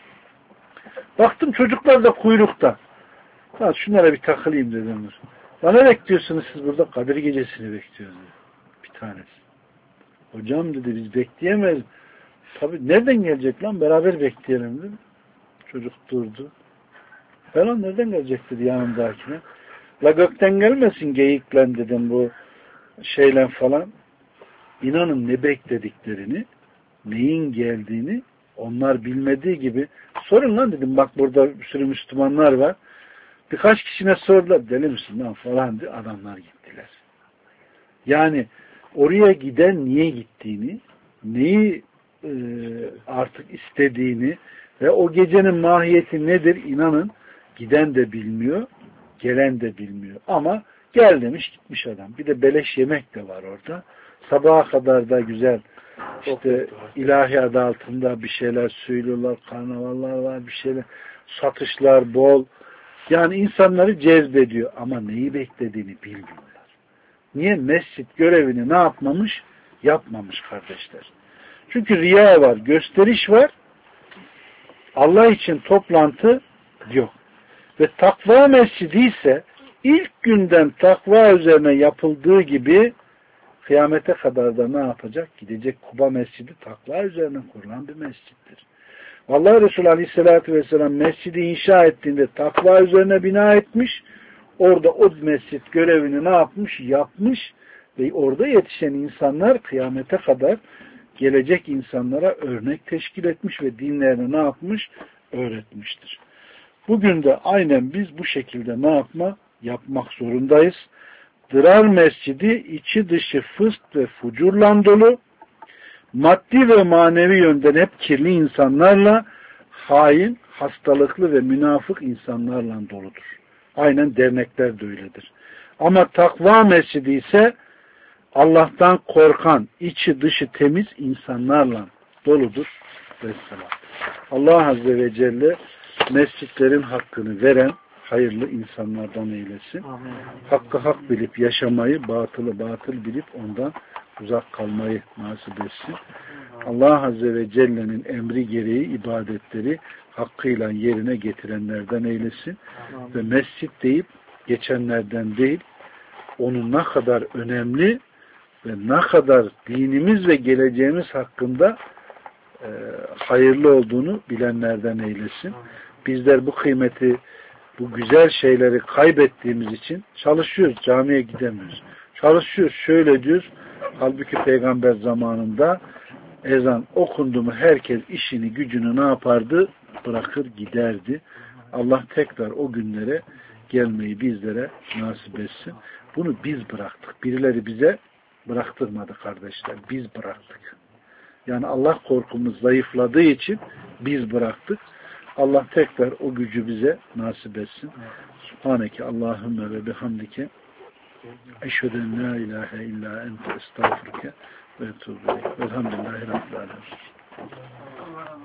Baktım çocuklar da kuyrukta. Ha, şunlara bir takılayım dedim. Bana bekliyorsunuz siz burada? Kadir gecesini bekliyoruz dedi. Bir tanesi. Hocam dedi biz bekleyemeyiz. Tabii nereden gelecek lan? Beraber bekleyelim dedi. Çocuk durdu. Falan nereden gelecek dedi yanımdakine. La gökten gelmesin geyiklen dedim bu şeyle falan. İnanın ne beklediklerini, neyin geldiğini onlar bilmediği gibi sorun lan dedim. Bak burada bir sürü Müslümanlar var. Birkaç kişine sordular. Deli misin lan falan diye adamlar gittiler. Yani oraya giden niye gittiğini, neyi artık istediğini ve o gecenin mahiyeti nedir inanın giden de bilmiyor, gelen de bilmiyor. Ama gel demiş gitmiş adam. Bir de beleş yemek de var orada. Sabaha kadar da güzel işte ilahi adı altında bir şeyler söylüyorlar, karnavallar var, bir şeyler, satışlar bol. Yani insanları cezbediyor ama neyi beklediğini bilmiyorlar. Niye? Mescit görevini ne yapmamış? Yapmamış kardeşler. Çünkü riya var, gösteriş var. Allah için toplantı yok. Ve takva mescidi ise ilk günden takva üzerine yapıldığı gibi kıyamete kadar da ne yapacak? Gidecek Kuba Mescidi takva üzerine kurulan bir mescittir. Vallahi Resulü Aleyhisselatü Vesselam mescidi inşa ettiğinde takva üzerine bina etmiş. Orada o mescit görevini ne yapmış? Yapmış. Ve orada yetişen insanlar kıyamete kadar gelecek insanlara örnek teşkil etmiş ve dinlerini ne yapmış? Öğretmiştir. Bugün de aynen biz bu şekilde ne yapmak zorundayız. Dırar mescidi içi dışı fısk ve fucurla dolu, maddi ve manevi yönden hep kirli insanlarla, hain, hastalıklı ve münafık insanlarla doludur. Aynen dernekler de öyledir. Ama takva mescidi ise Allah'tan korkan, içi dışı temiz insanlarla doludur. Vesselam. Allah Azze ve Celle mescitlerin hakkını veren hayırlı insanlardan eylesin. Amin. Hakkı hak bilip yaşamayı, batılı batıl bilip ondan uzak kalmayı nasip etsin. Allah Azze ve Celle'nin emri gereği ibadetleri hakkıyla yerine getirenlerden eylesin. Amin. Ve mescit deyip geçenlerden değil, onun ne kadar önemli ve ne kadar dinimiz ve geleceğimiz hakkında hayırlı olduğunu bilenlerden eylesin. Bizler bu kıymeti, bu güzel şeyleri kaybettiğimiz için çalışıyoruz, camiye gidemiyoruz. Çalışıyoruz, şöyle diyoruz. Halbuki peygamber zamanında ezan okundu mu herkes işini, gücünü ne yapardı? Bırakır giderdi. Allah tekrar o günlere gelmeyi bizlere nasip etsin. Bunu biz bıraktık. Birileri bize bıraktırmadı kardeşler. Biz bıraktık. Yani Allah korkumuz zayıfladığı için biz bıraktık. Allah tekrar o gücü bize nasip etsin. Subhaneke Allahümme ve bihamdike eşhedü en la ilahe illa ente estağfurke ve etûbü ileyk. Velhamdülillahi Rabbil alemin.